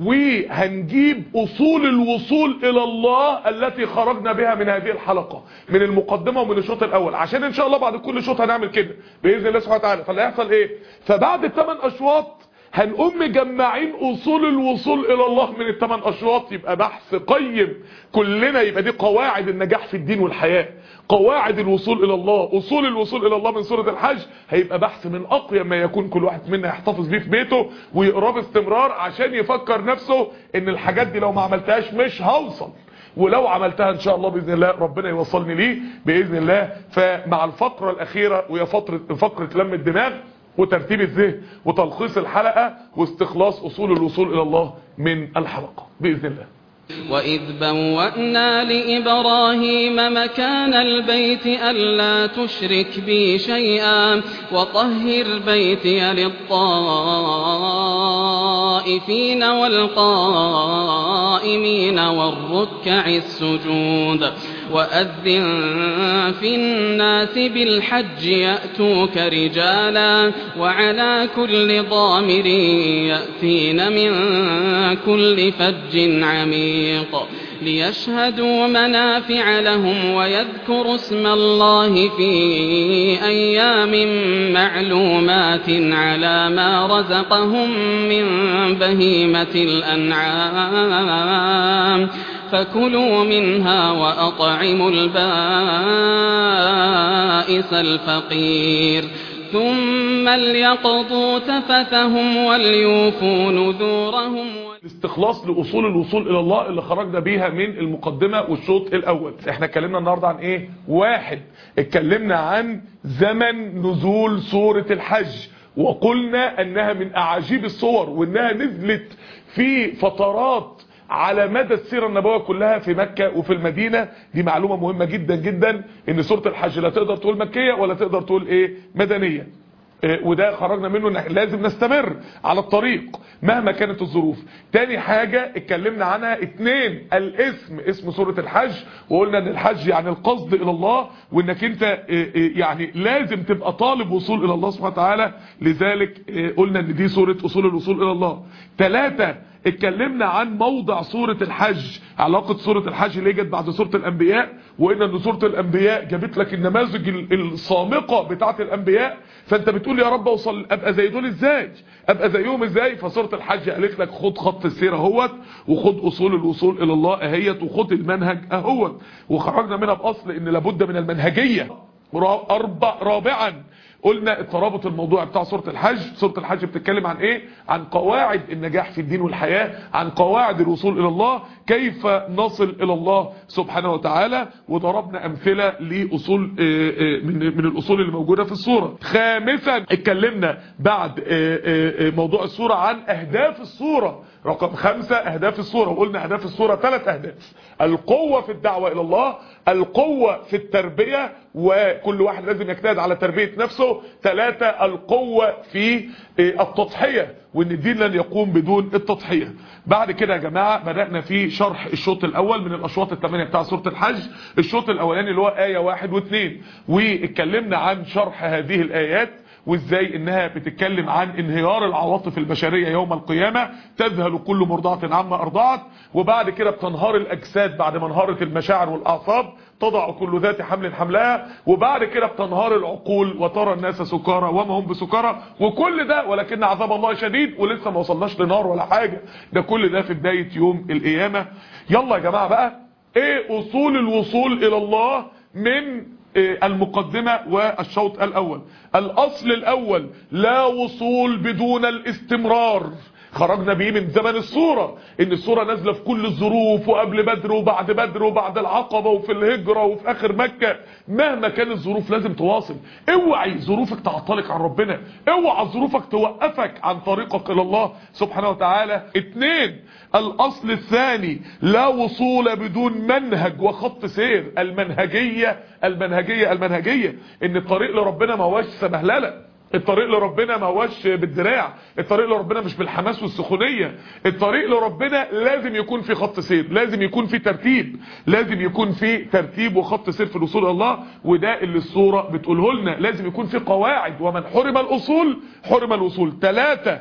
وهنجيب اصول الوصول الى الله التي خرجنا بها من هذه الحلقة من المقدمة ومن الشوط الاول، عشان ان شاء الله بعد كل شوط هنعمل كده باذن الله سبحانه وتعالى. فاللي هيحصل ايه؟ فبعد الثمان اشواط هنقوم مجمعين اصول الوصول الى الله من الثمان اشواط، يبقى بحث قيم كلنا، يبقى دي قواعد النجاح في الدين والحياة، قواعد الوصول الى الله، اصول الوصول الى الله من سورة الحج. هيبقى بحث من اقيم ما يكون، كل واحد منا يحتفظ بيه في بيته ويقراه باستمرار، عشان يفكر نفسه ان الحاجات دي لو ما عملتهاش مش هوصل، ولو عملتها ان شاء الله باذن الله ربنا يوصلني ليه باذن الله. فمع الفقره الاخيره وهي فتره فقره لم الدماغ وترتيب الذهن وتلخيص الحلقه واستخلاص اصول الوصول الى الله من الحلقه باذن الله. وإذ بوأنا لإبراهيم مكان البيت ألا تشرك بي شيئا وطهر بيتي للطائفين والقائمين والركع السجود وأذن في الناس بالحج يأتوك رجالا وعلى كل ضامر يأتين من كل فج عميق ليشهدوا منافع لهم ويذكروا اسم الله في أيام معلومات على ما رزقهم من بهيمة الأنعام فكلوا منها وأطعموا البائس الفقير ثم ليقضوا تفثهم وليوفوا نذورهم. استخلاص لأصول الوصول إلى الله اللي خرجنا بيها من المقدمة والشوط الأول. احنا اتكلمنا النهاردة عن ايه؟ واحد، اتكلمنا عن زمن نزول سورة الحج، وقلنا انها من اعاجيب الصور، وانها نزلت في فترات على مدى السيرة النبوية كلها في مكة وفي المدينة. دي معلومة مهمة جدا جدا، ان سورة الحج لا تقدر تقول مكية ولا تقدر تقول ايه مدنية. إيه وده خرجنا منه ان لازم نستمر على الطريق مهما كانت الظروف. تاني حاجة اتكلمنا عنها اتنين، الاسم، اسم سورة الحج، وقلنا ان الحج يعني القصد الى الله، وانك انت إيه إيه يعني لازم تبقى طالب وصول الى الله سبحانه وتعالى، لذلك إيه قلنا ان دي سورة اصول الوصول الى الله. تلاتة، اتكلمنا عن موضع سورة الحج، علاقة سورة الحج اللي جت بعد سورة الانبياء، وقلنا ان سورة الانبياء جابت لك النماذج الصامقة بتاعت الانبياء، فانت بتقول يا رب اوصل ابقى زي دول ازاي، ابقى زيهم ازاي؟ فسورة الحج قالت لك خد خط السيرة اهوت، وخد اصول الوصول الى الله اهيت، وخد المنهج اهوت، وخرجنا منها باصل ان لابد من المنهجية. اربع رابعا قلنا الترابط الموضوعي بتاع سورة الحج. سورة الحج بتتكلم عن ايه؟ عن قواعد النجاح في الدين والحياة، عن قواعد الوصول الى الله، كيف نصل الى الله سبحانه وتعالى، وضربنا امثلة لاصول من من الاصول اللي موجودة في السورة. خامسا اتكلمنا بعد موضوع السورة عن اهداف السورة. رقم خمسة اهداف السورة، وقلنا اهداف السورة ثلاث اهداف: القوة في الدعوة الى الله، القوة في التربية وكل واحد لازم يجتهد على تربية نفسه، ثلاثة القوة في التضحية وان الدين لن يقوم بدون التضحية. بعد كده يا جماعة بدأنا في شرح الشوط الاول من الاشواط الثمانية بتاع سورة الحج. الشوط الاولاني اللي هو آية واحد واثنين، واتكلمنا عن شرح هذه الآيات وازاي انها بتتكلم عن انهيار العواطف البشرية يوم القيامة، تذهل كل مرضعة عما ارضعت، وبعد كده بتنهار الاجساد بعد ما انهارت المشاعر والاعصاب، تضع كل ذات حمل حملها، وبعد كده بتنهار العقول وترى الناس سكارى وما هم بسكارى، وكل ده ولكن عذاب الله شديد، ولسه ما وصلناش لنار ولا حاجة، ده كل ده في بداية يوم القيامة. يلا يا جماعة بقى، ايه اصول الوصول الى الله من المقدمة والشوط الاول؟ الاصل الاول لا وصول بدون الاستمرار، خرجنا بيه من زمن السورة، ان السورة نازلة في كل الظروف، وقبل بدر وبعد بدر وبعد العقبة وفي الهجرة وفي اخر مكة، مهما كانت الظروف لازم تواصل. اوعي ظروفك تعطلك عن ربنا، اوعى ظروفك توقفك عن طريقك الى الله سبحانه وتعالى. اتنين، الاصل الثاني لا وصول بدون منهج وخط سير، المنهجية المنهجية المنهجية، ان الطريق لربنا ما هوش سبهلله، الطريق لربنا ما هوش بالدراع، الطريق لربنا مش بالحماس والسخونية، الطريق لربنا لازم يكون في خط سير، لازم يكون في ترتيب، لازم يكون في ترتيب وخط سير في الوصول الى الله، وده اللي السورة بتقوله لنا، لازم يكون في قواعد، ومن حرم الاصول حرم الوصول. ثلاثة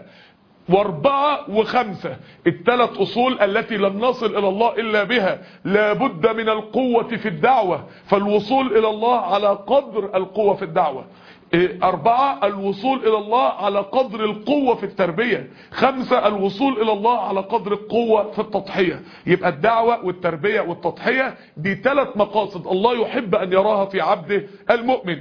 واربعة وخمسة، الثلاث اصول التي لن نصل الى الله الا بها، لابد من القوة في الدعوة، فالوصول الى الله على قدر القوة في الدعوة. أربعة الوصول إلى الله على قدر القوة في التربية. خمسة الوصول إلى الله على قدر القوة في التضحية. يبقى الدعوة والتربية والتضحية دي ثلاث مقاصد الله يحب أن يراها في عبده المؤمن.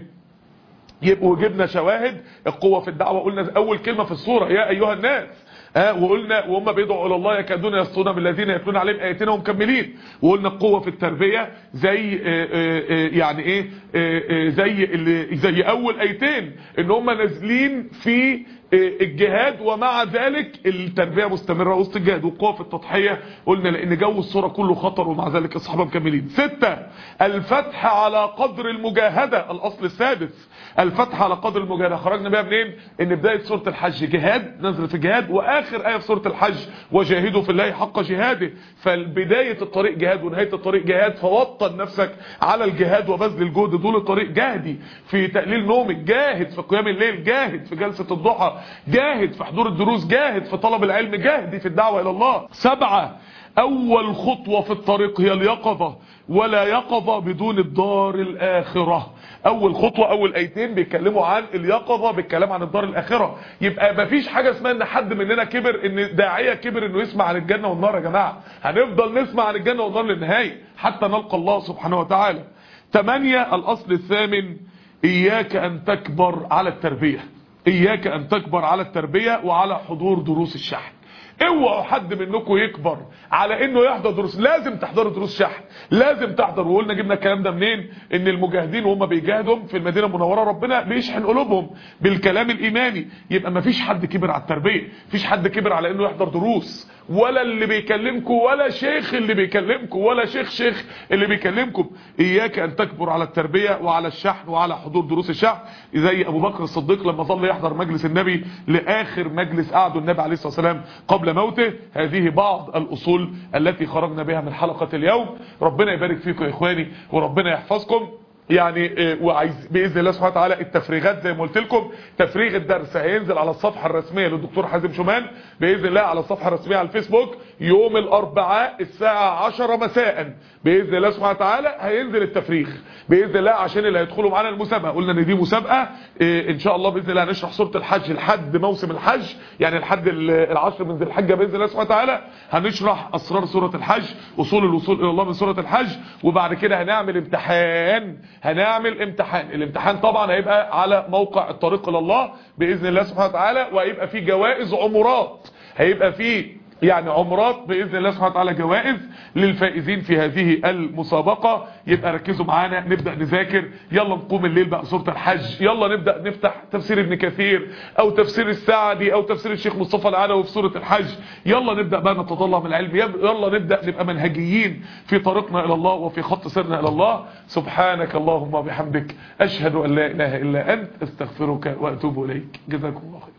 يبقوا جبنا شواهد القوة في الدعوة، قلنا أول كلمة في السورة يا أيها الناس، اه وقلنا وهم بيدعوا الى الله يكادون يسطون بالذين يتلون عليهم اياتنا ومكملين. وقلنا القوه في التربيه زي اه اه يعني ايه اه زي اللي زي اول ايتين ان هم نازلين في الجهاد ومع ذلك التربيه مستمره وسط الجهاد. والقوه في التضحيه قلنا لان جو الصوره كله خطر ومع ذلك الصحابه مكملين. ستة الفتح على قدر المجاهده، الاصل السادس الفتح على قدر المجاهده. خرجنا بيها منين؟ ان بدايه سوره الحج جهاد، نزل في جهاد، واخر ايه في سوره الحج وجاهدوا في الله حق جهاده. فبدايه الطريق جهاد ونهايه الطريق جهاد، فوطن نفسك على الجهاد وبذل الجهد طول الطريق. جاهدي في تقليل نومك، جاهد في قيام الليل، جاهد في جلسه الضحى، جاهد في حضور الدروس، جاهد في طلب العلم، جاهدي في الدعوه الى الله. سبعة اول خطوه في الطريق هي اليقظه، ولا يقظه بدون الدار الاخره. اول خطوه اول ايتين بيتكلموا عن اليقظه بالكلام عن الدار الاخره. يبقى مفيش حاجه اسمها ان حد مننا كبر، ان داعيه كبر انه يسمع عن الجنه والنار. يا جماعه هنفضل نسمع عن الجنه والنار للنهايه حتى نلقى الله سبحانه وتعالى. ثمانية الاصل الثامن اياك ان تكبر على التربيه. اياك ان تكبر على التربيه وعلى حضور دروس الشحن. اوعوا حد منكم يكبر على انه يحضر دروس. لازم تحضروا دروس شحن، لازم تحضر. وقلنا جبنا الكلام ده منين؟ ان المجاهدين وهم بيجاهدوا في المدينه المنوره ربنا بيشحن قلوبهم بالكلام الايماني. يبقى ما فيش حد كبر على التربيه، مفيش حد كبر على انه يحضر دروس، ولا اللي بيكلمكم ولا شيخ اللي بيكلمكم ولا شيخ شيخ اللي بيكلمكم. اياك ان تكبر على التربيه وعلى الشحن وعلى حضور دروس الشحن. زي ابو بكر الصديق لما ظل يحضر مجلس النبي لاخر مجلس قعده النبي عليه الصلاه والسلام قبل موته. هذه بعض الاصول التي خرجنا بها من حلقه اليوم. ربنا يبارك فيكم يا اخواني وربنا يحفظكم. يعني وعايز باذن الله سبحانه وتعالى التفريغات زي ما قلت لكم، تفريغ الدرس هينزل على الصفحه الرسميه للدكتور حازم شومان باذن الله على الصفحه الرسميه على الفيسبوك يوم الاربعاء الساعه عشرة مساء باذن الله سبحانه وتعالى. هينزل التفريغ باذن الله عشان اللي هيدخلوا معانا المسابقه. قلنا ان دي مسابقه إيه ان شاء الله باذن الله هنشرح سوره الحج لحد موسم الحج، يعني لحد العشر من ذي الحجه باذن الله سبحانه وتعالى. هنشرح اسرار سوره الحج، اصول الوصول الى الله من سوره الحج. وبعد كده هنعمل امتحان هنعمل امتحان الامتحان طبعا هيبقى على موقع الطريق الى الله باذن الله سبحانه وتعالى. وهيبقى فيه جوائز عمرات، هيبقى فيه يعني عمرات باذن الله سبحانه وتعالى، جوائز للفائزين في هذه المسابقه. يبقى ركزوا معانا، نبدا نذاكر. يلا نقوم الليل بقى سوره الحج. يلا نبدا نفتح تفسير ابن كثير او تفسير السعدي او تفسير الشيخ مصطفى العلوي في سوره الحج. يلا نبدا بقى نتطلع من العلم. يلا نبدا نبقى منهجيين في طريقنا الى الله وفي خط سيرنا الى الله. سبحانك اللهم وبحمدك اشهد ان لا اله الا انت استغفرك واتوب اليك. جزاكم الله خير.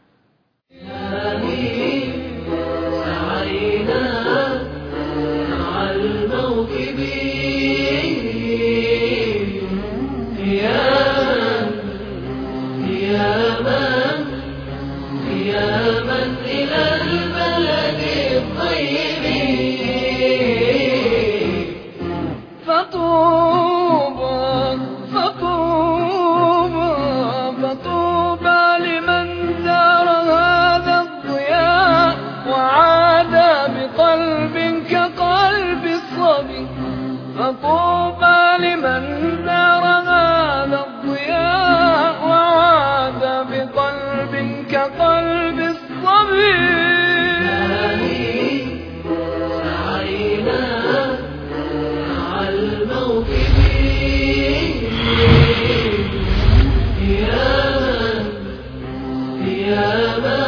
مع الموكب قياما قياما قياما إلى البلد الطيب. فطوبى فطوبى فطوبى لمن زار هذا الضياء وعاد بقلب كقلب الصبي. فطوبى لمن زار هذا الضياء وعاد بقلب كقلب الصبي. سعينا مع الموكب قياما قياما